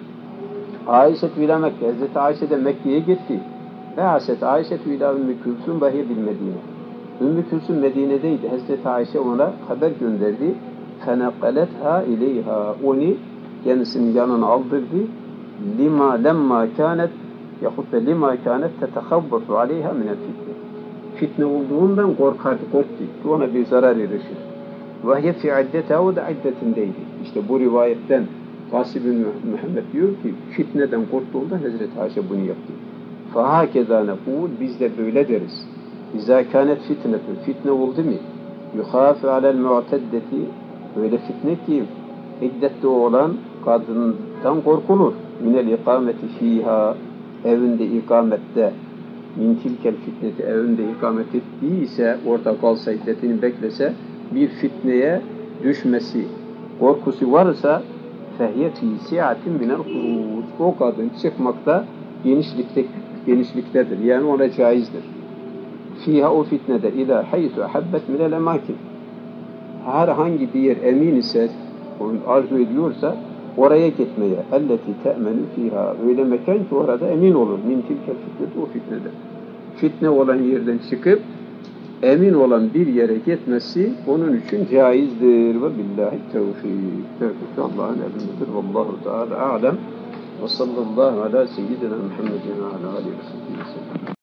Ayşe ile Mekke. Hazreti Ayşe de Mekke'ye gitti. Ve Hazreti Ayşe ile Ümmü Külsüm ve hiye bil Medine. Ümmü Külsüm Medine'deydi. Hazreti Ayşe ona haber gönderdi. فَنَقَلَتْهَا اِلeyha. Onu kendisinin yanına aldırdı. lemma kânet yahut da lima kânet tetehavvatu aleyha minel fitne. Fitne olduğundan korkardı, korktu. Ona bir zarar erişir. وَهْيَ فِي عِدَّتَهَا, o da iddetindeydi. İşte bu rivayetten Kasib bin Muhammed diyor ki fitneden korktuğunda Hazreti Ayşe bunu yaptı. فَهَاكَذَا نَقُولُ, biz de böyle deriz. اِذَا كَانَتْ فِتْنَةٌ, fitne oldu mu? يُخَافِ عَلَى الْمُعْتَدَّةِ, öyle fitne ki iddette olan kadından korkulur. Minel ikameti fiha, evinde ikamette, min tilkel fitneti, evinde ikamet ettiyse, orada kalsa, iddetini beklese, bir fitneye düşmesi korkusu varsa, fehye fî si'atin minel huruc, o kadın çıkmakta genişliktedir. Yani ona caizdir. Fiha, o fitnede, ila haythu ahabbet minel emakin, herhangi bir yer emin ise, arzu ediyorsa oraya gitmeye, elleti te'menu fiha, öyle mekan ki orada emin olur. Min tilkel fitneti, o fitnede. Fitne olan yerden çıkıp emin olan bir yere gitmesi onun için caizdir. Ve billahi tevfik. Tevfik Allah'ın emridir. Vallahu Teala alem. Ve sallallahu ala seyyidina Muhammedin ve ala aleyhi ve sellem.